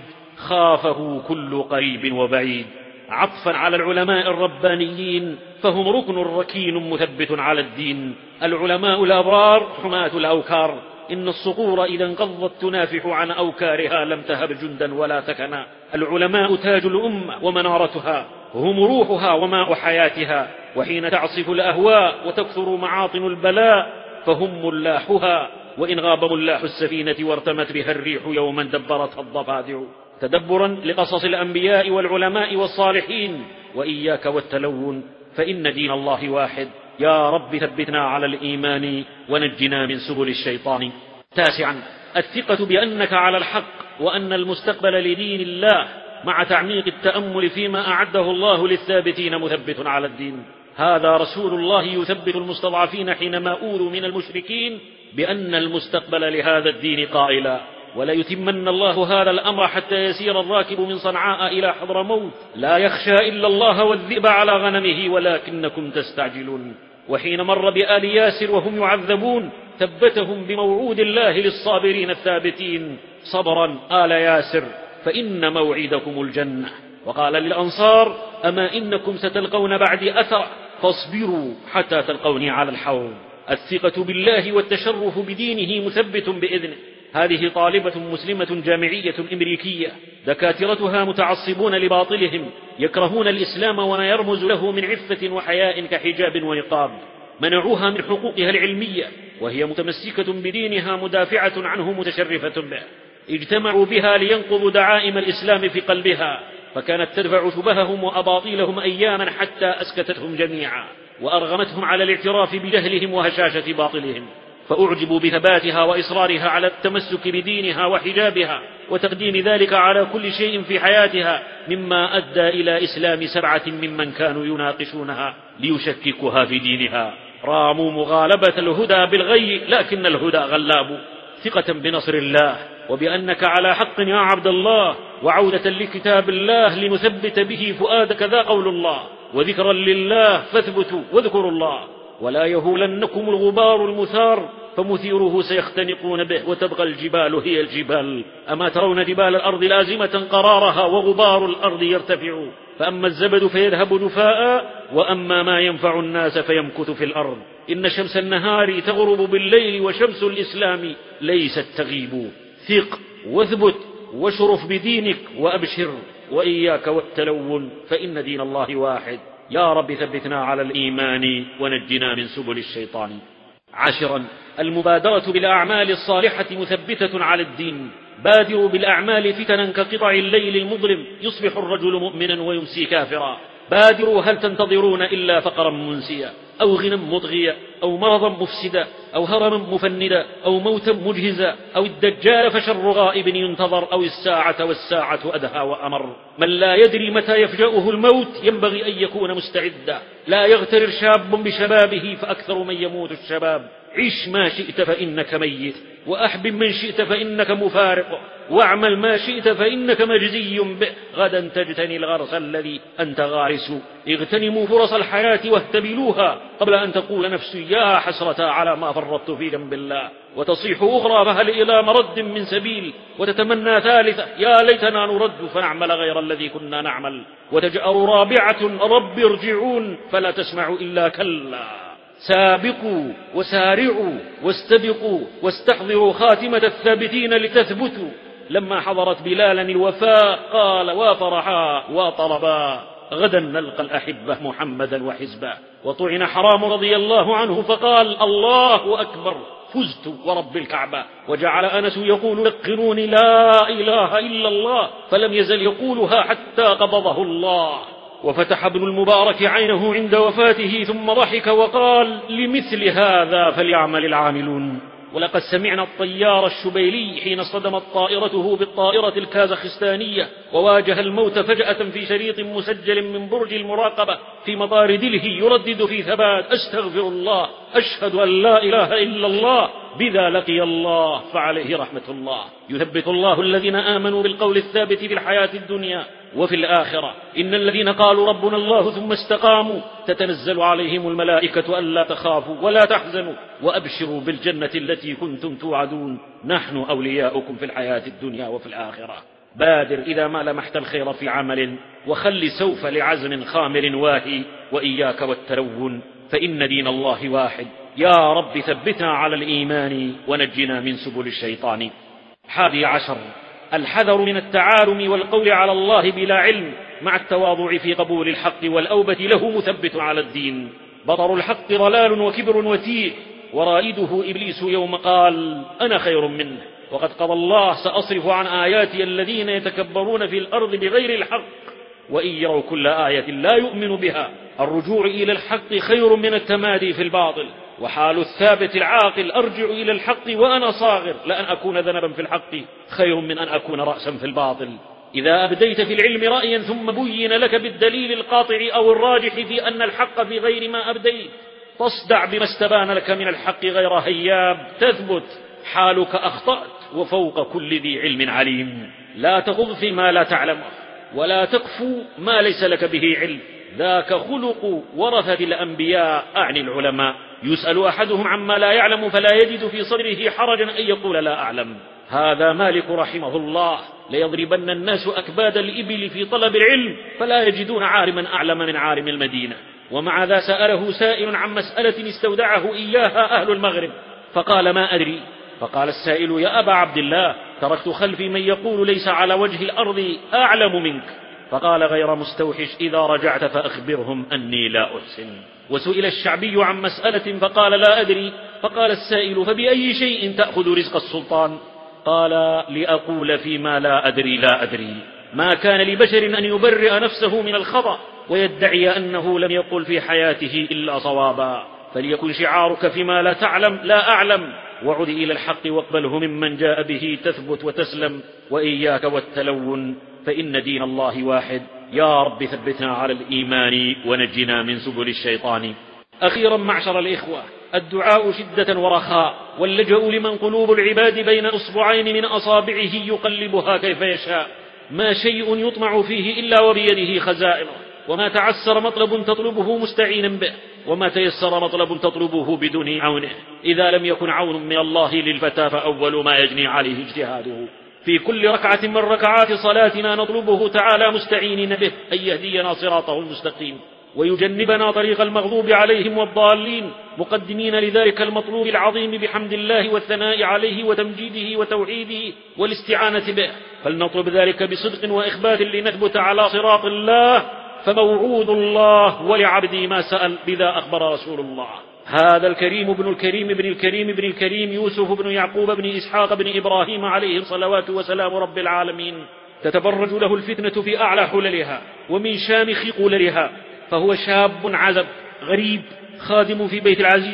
A: خافه كل قريب وبعيد. عطفا على العلماء الربانيين فهم ركن ركين مثبت على الدين. العلماء الأبرار حماة الأوكار، إن الصقور إذا انقضت تنافح عن أوكارها لم تهب جندا ولا ثكنا. العلماء تاج الأمة ومنارتها، هم روحها وماء حياتها، وحين تعصف الأهواء وتكثر معاطن البلاء فهم ملاحها، وإن غاب ملاح السفينة وارتمت بها الريح يوما دبرتها الضفادع. تدبرا لقصص الأنبياء والعلماء والصالحين، وإياك والتلون، فإن دين الله واحد. يا رب ثبتنا على الإيمان ونجنا من سبل الشيطان. تاسعا، الثقة بأنك على الحق، وأن المستقبل لدين الله مع تعميق التأمل فيما أعده الله للثابتين مثبت على الدين. هذا رسول الله يثبت المستضعفين حينما أوذوا من المشركين بأن المستقبل لهذا الدين قائلا: ولا يتمن الله هذا الأمر حتى يسير الراكب من صنعاء إلى حضرموت لا يخشى إلا الله والذئب على غنمه ولكنكم تستعجلون. وحين مر بآل ياسر وهم يعذبون ثبتهم بموعود الله للصابرين الثابتين: صبرا آل ياسر فإن موعدكم الجنة. وقال للأنصار: أما إنكم ستلقون بعدي أثر فاصبروا حتى تلقوني على الحوض. الثقة بالله والتشرف بدينه مثبت بإذنه. هذه طالبة مسلمة جامعية أمريكية، دكاترتها متعصبون لباطلهم، يكرهون الإسلام وما يرمز له من عفة وحياء كحجاب ونقاب. منعوها من حقوقها العلمية وهي متمسكة بدينها مدافعة عنه متشرفة به. اجتمعوا بها لينقضوا دعائم الإسلام في قلبها، فكانت تدفع شبههم وأباطيلهم أياما حتى أسكتتهم جميعا وأرغمتهم على الاعتراف بجهلهم وهشاشة باطلهم. فأعجبوا بثباتها وإصرارها على التمسك بدينها وحجابها وتقديم ذلك على كل شيء في حياتها، مما أدى إلى إسلام سبعة ممن كانوا يناقشونها ليشككها في دينها. راموا مغالبة الهدى بالغي لكن الهدى غلاب. ثقة بنصر الله وبأنك على حق يا عبد الله، وعودة لكتاب الله لنثبت به فؤادك ذا قول الله، وذكرا لله فاثبتوا واذكروا الله. ولا يهولنكم الغبار المثار فمثيره سيختنقون به وتبقى الجبال هي الجبال. أما ترون جبال الأرض لازمة قرارها وغبار الأرض يرتفع، فأما الزبد فيذهب جفاء وأما ما ينفع الناس فيمكث في الأرض. إن شمس النهار تغرب بالليل وشمس الإسلام ليست تغيب. ثق واثبت واشرف بدينك وأبشر، وإياك والتلون فإن دين الله واحد. يا رب ثبتنا على الإيمان ونجنا من سبل الشيطان. عشرا، المبادرة بالأعمال الصالحة مثبتة على الدين. بادروا بالأعمال فتنا كقطع الليل المظلم، يصبح الرجل مؤمنا ويمسي كافرا. بادروا، هل تنتظرون إلا فقرا منسيا أو غنى مطغيا أو مرضا مفسدا أو هرما مفندا أو موتا مجهزا أو الدجال فشر غائب ينتظر أو الساعة والساعة أدهى وأمر. من لا يدري متى يفجأه الموت ينبغي أن يكون مستعدا. لا يغترر شاب بشبابه فأكثر من يموت الشباب. عش ما شئت فإنك ميت، وأحبب من شئت فإنك مفارق، واعمل ما شئت فإنك مجزي به، غدا تجتني الغرس الذي أنت غارس. اغتنموا فرص الحياة واهتبلوها قبل أن تقول نفسي يا حسرة على ما فرطت في جنب الله، وتصيح أخرى فهل إلى مرد من سبيل، وتتمنى ثالثة يا ليتنا نرد فنعمل غير الذي كنا نعمل، وتجأر رابعة رب ارجعون فلا تسمع إلا كلا. سابقوا وسارعوا واستبقوا واستحضروا خاتمة الثابتين لتثبتوا. لما حضرت بلالا الوفاء قال وفرحا وطربا غدا نلقى الأحبة محمدا وحزبا. وطعن حرام رضي الله عنه فقال الله أكبر فزت ورب الكعبة. وجعل أنس يقول لقنوني لا إله إلا الله، فلم يزل يقولها حتى قبضه الله. وفتح ابن المبارك عينه عند وفاته ثم ضحك وقال لمثل هذا فليعمل العاملون. ولقد سمعنا الطيار الشبيلي حين اصطدمت طائرته بالطائرة الكازاخستانية وواجه الموت فجأة في شريط مسجل من برج المراقبة في مطار دلهي يردد في ثبات أستغفر الله أشهد أن لا إله إلا الله بذا لقي الله فعليه رحمة الله. يثبت الله الذين آمنوا بالقول الثابت في الحياة الدنيا وفي الآخرة. إن الذين قالوا ربنا الله ثم استقاموا تتنزل عليهم الملائكة ألا تخافوا ولا تحزنوا وأبشروا بالجنة التي كنتم توعدون نحن أولياؤكم في الحياة الدنيا وفي الآخرة. بادر إذا ما لمحت الخير في عمل وخل سوف لعزم خامل واهي، وإياك والتلون فإن دين الله واحد. يا رب ثبتنا على الإيمان ونجنا من سبل الشيطان. حادي عشر الحذر من التعالم والقول على الله بلا علم مع التواضع في قبول الحق والأوبة له مثبت على الدين. بطر الحق ضلال وكبر وتيه، ورائده إبليس يوم قال أنا خير منه. وقد قضى الله سأصرف عن آياتي الذين يتكبرون في الأرض بغير الحق وإن يروا كل آية لا يؤمن بها. الرجوع إلى الحق خير من التمادي في الباطل. وحال الثابت العاقل أرجع إلى الحق وأنا صاغر لأن أكون ذنبا في الحق خير من أن أكون رأسا في الباطل. إذا أبديت في العلم رأيا ثم بين لك بالدليل القاطع أو الراجح في أن الحق في غير ما أبديت تصدع بما استبان لك من الحق غير هياب تثبت. حالك أخطأت وفوق كل ذي علم عليم. لا تخض فيما لا تعلمه ولا تقفو ما ليس لك به علم. ذاك خلق ورثة الأنبياء أعني العلماء. يسأل أحدهم عما لا يعلم فلا يجد في صدره حرجا أن يقول لا أعلم. هذا مالك رحمه الله ليضربن الناس أكباد الإبل في طلب العلم فلا يجدون عارما أعلم من عارم المدينة. ومع ذا سأله سائل عن مسألة استودعه إياها أهل المغرب فقال ما أدري. فقال السائل يا أبا عبد الله تركت خلفي من يقول ليس على وجه الأرض أعلم منك. فقال غير مستوحش إذا رجعت فأخبرهم أني لا أحسن. وسئل الشعبي عن مسألة فقال لا أدري. فقال السائل فبأي شيء تأخذ رزق السلطان؟ قال لأقول فيما لا أدري لا أدري. ما كان لبشر أن يبرئ نفسه من الخطأ ويدعي أنه لم يقل في حياته إلا صوابا. فليكن شعارك فيما لا تعلم لا أعلم، وعد إلى الحق واقبله ممن جاء به تثبت وتسلم. وإياك والتلون فإن دين الله واحد. يا رب ثبتنا على الإيمان ونجنا من سبل الشيطان. أخيرا معشر الإخوة الدعاء شدة ورخاء، واللجأ لمن قلوب العباد بين أصبعين من أصابعه يقلبها كيف يشاء. ما شيء يطمع فيه إلا وبيده خزائنه، وما تعسر مطلب تطلبه مستعينا به، وما تيسر مطلب تطلبه بدون عونه. إذا لم يكن عون من الله للفتى فأول ما يجني عليه اجتهاده. في كل ركعة من ركعات صلاتنا نطلبه تعالى مستعينين به أن يهدينا صراطه المستقيم ويجنبنا طريق المغضوب عليهم والضالين، مقدمين لذلك المطلوب العظيم بحمد الله والثناء عليه وتمجيده وتوحيده والاستعانة به. فلنطلب ذلك بصدق وإخبات لنثبت على صراط الله. فموعود الله ولعبدي ما سأل بذا أخبر رسول الله. هذا الكريم ابن الكريم ابن الكريم ابن الكريم يوسف بن يعقوب بن إسحاق بن إبراهيم عليه الصلوات وسلام رب العالمين تتبرج له الفتنة في أعلى حللها ومن شامخ قللها. فهو شاب عزب غريب خادم في بيت العزيز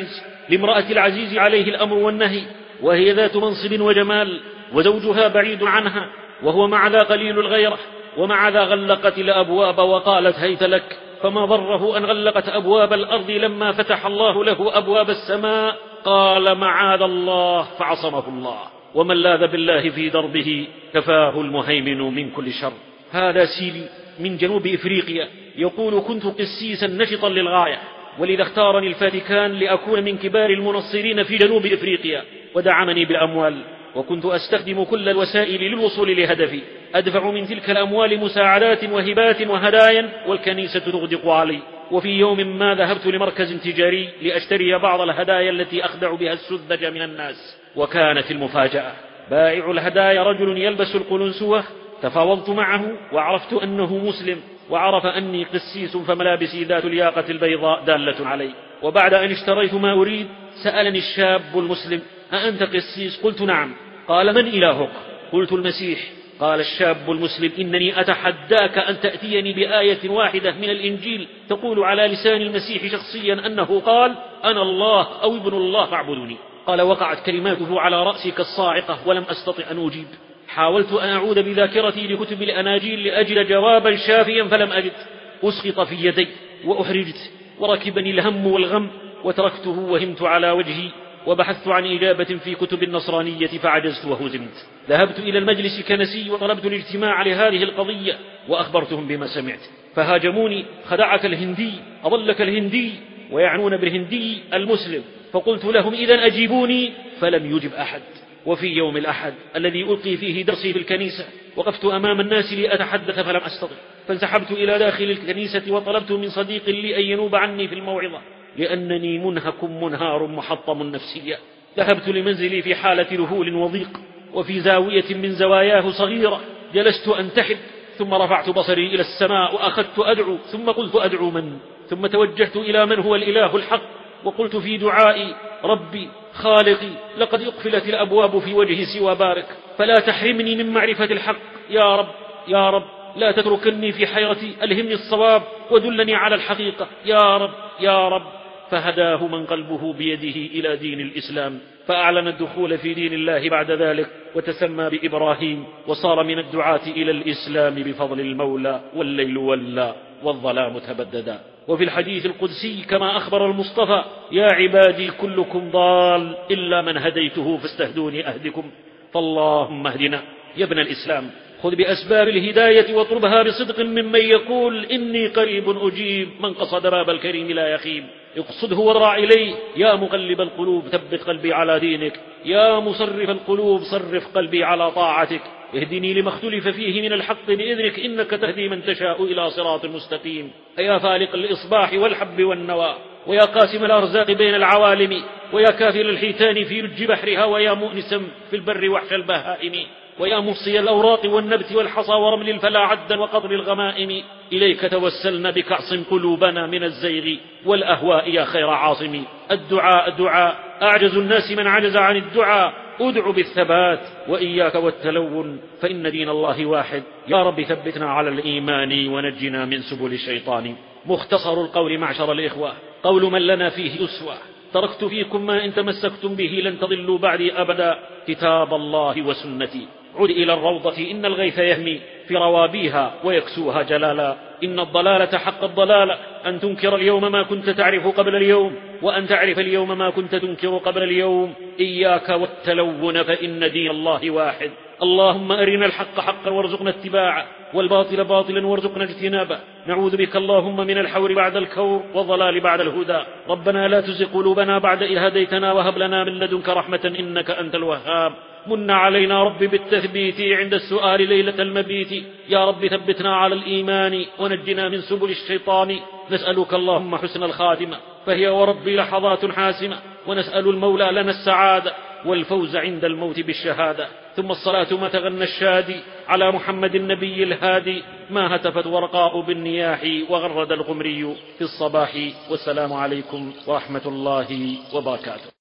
A: لامرأة العزيز عليه الأمر والنهي، وهي ذات منصب وجمال، وزوجها بعيد عنها، وهو مع ذا قليل الغيرة، ومع ذا غلقت الأبواب وقالت هيت لك، فما ضره أن غلقت أبواب الأرض لما فتح الله له أبواب السماء؟ قال معاذ الله، فعصمه الله. ومن لاذ بالله في دربه كفاه المهيمن من كل شر. هذا سيلي من جنوب إفريقيا يقول: كنت قسيسا نشطا للغاية، ولذا اختارني الفاتيكان لأكون من كبار المنصرين في جنوب إفريقيا، ودعمني بالأموال، وكنت أستخدم كل الوسائل للوصول لهدفي، أدفع من تلك الأموال مساعدات وهبات وهدايا، والكنيسة تغدق علي. وفي يوم ما ذهبت لمركز تجاري لأشتري بعض الهدايا التي أخدع بها السذج من الناس، وكانت المفاجأة بائع الهدايا رجل يلبس القلنسوة. تفاوضت معه وعرفت أنه مسلم، وعرف أني قسيس، فملابسي ذات الياقة البيضاء دالة علي. وبعد أن اشتريت ما أريد سألني الشاب المسلم: أأنت قسيس؟ قلت نعم. قال: من إلهك؟ قلت: المسيح. قال الشاب المسلم: إنني أتحداك أن تأتيني بآية واحدة من الإنجيل تقول على لسان المسيح شخصيا أنه قال: أنا الله أو ابن الله فاعبدني. قال: وقعت كلماته على رأسي كالصاعقة، ولم أستطع أن أجيب. حاولت أن أعود بذاكرتي لكتب الأناجيل لأجد جوابا شافيا فلم أجد. أسقط في يدي وأحرجت، وركبني الهم والغم، وتركته وهمت على وجهي، وبحثت عن إجابة في كتب النصرانية فعجزت وهزمت. ذهبت إلى المجلس الكنسي وطلبت الاجتماع لهذه القضية، وأخبرتهم بما سمعت، فهاجموني: خدعك الهندي، أضلك الهندي، ويعنون بالهندي المسلم. فقلت لهم: إذن أجيبوني، فلم يجب أحد. وفي يوم الأحد الذي ألقي فيه درسي في الكنيسة وقفت أمام الناس لأتحدث فلم أستطع، فانسحبت إلى داخل الكنيسة وطلبت من صديق لي أن ينوب عني في الموعظة، لأنني منهك منهار محطم نفسيا. ذهبت لمنزلي في حالة ذهول وضيق، وفي زاوية من زواياه صغيرة جلست أنتحب، ثم رفعت بصري إلى السماء وأخذت أدعو، ثم قلت: أدعو من؟ ثم توجهت إلى من هو الإله الحق، وقلت في دعائي: ربي خالقي، لقد أقفلت الأبواب في وجه سوى بارك، فلا تحرمني من معرفة الحق. يا رب يا رب، لا تتركني في حيرتي، ألهمني الصواب ودلني على الحقيقة. يا رب يا رب. فهداه من قلبه بيده إلى دين الإسلام، فأعلن الدخول في دين الله بعد ذلك، وتسمى بإبراهيم، وصار من الدعاة إلى الإسلام بفضل المولى. والليل ولى والظلام تبددا. وفي الحديث القدسي كما أخبر المصطفى: يا عبادي كلكم ضال إلا من هديته فاستهدوني أهدكم. فاللهم اهدنا يا ابن الإسلام، خذ بأسباب الهداية واطلبها بصدق ممن يقول: إني قريب أجيب، من قصد باب الكريم لا يخيب. اقصده وارع إليه. يا مقلب القلوب ثبت قلبي على دينك، يا مصرف القلوب صرف قلبي على طاعتك. اهدني لما اختلف فيه من الحق بإذنك، إنك تهدي من تشاء إلى صراط مستقيم. يا فالق الإصباح والحب والنوى، ويا قاسم الأرزاق بين العوالم، ويا كافل الحيتان في لج بحرها، ويا مؤنسا في البر وحش البهائم، ويا مفصي الأوراق والنبت والحصى ورمل الفلا عدا وقطر الغمائم. إليك توسلنا بك اعصم قلوبنا من الزيغ والأهواء يا خير عاصم. الدعاء دعاء، أعجز الناس من عجز عن الدعاء. ادع بالثبات وإياك والتلون، فإن دين الله واحد. يا رب ثبتنا على الإيمان ونجنا من سبل الشيطان. مختصر القول معشر الإخوة، قول من لنا فيه أسوة: تركت فيكم ما إن تمسكتم به لن تضلوا بعدي أبدا، كتاب الله وسنتي. عد إلى الروضة، إن الغيث يهمي في روابيها ويكسوها جلالا. إن الضلالة حق الضلالة أن تنكر اليوم ما كنت تعرف قبل اليوم، وأن تعرف اليوم ما كنت تنكر قبل اليوم. إياك والتلون، فإن دين الله واحد. اللهم أرنا الحق حقا وارزقنا اتباعه، والباطل باطلا وارزقنا اجتنابه. نعوذ بك اللهم من الحور بعد الكور والضلال بعد الهدى. ربنا لا تزغ قلوبنا بعد إذ هديتنا، وهب لنا من لدنك رحمة إنك أنت الوهاب. من علينا رب بالتثبيت عند السؤال ليلة المبيت. يا رب ثبتنا على الإيمان ونجنا من سبل الشيطان. نسألك اللهم حسن الخاتمة، فهي وربي لحظات حاسمة، ونسأل المولى لنا السعادة والفوز عند الموت بالشهادة. ثم الصلاة ما تغنى الشادي على محمد النبي الهادي، ما هتفت ورقاء بالنياح وغرد الغمري في الصباح. والسلام عليكم ورحمة الله وبركاته.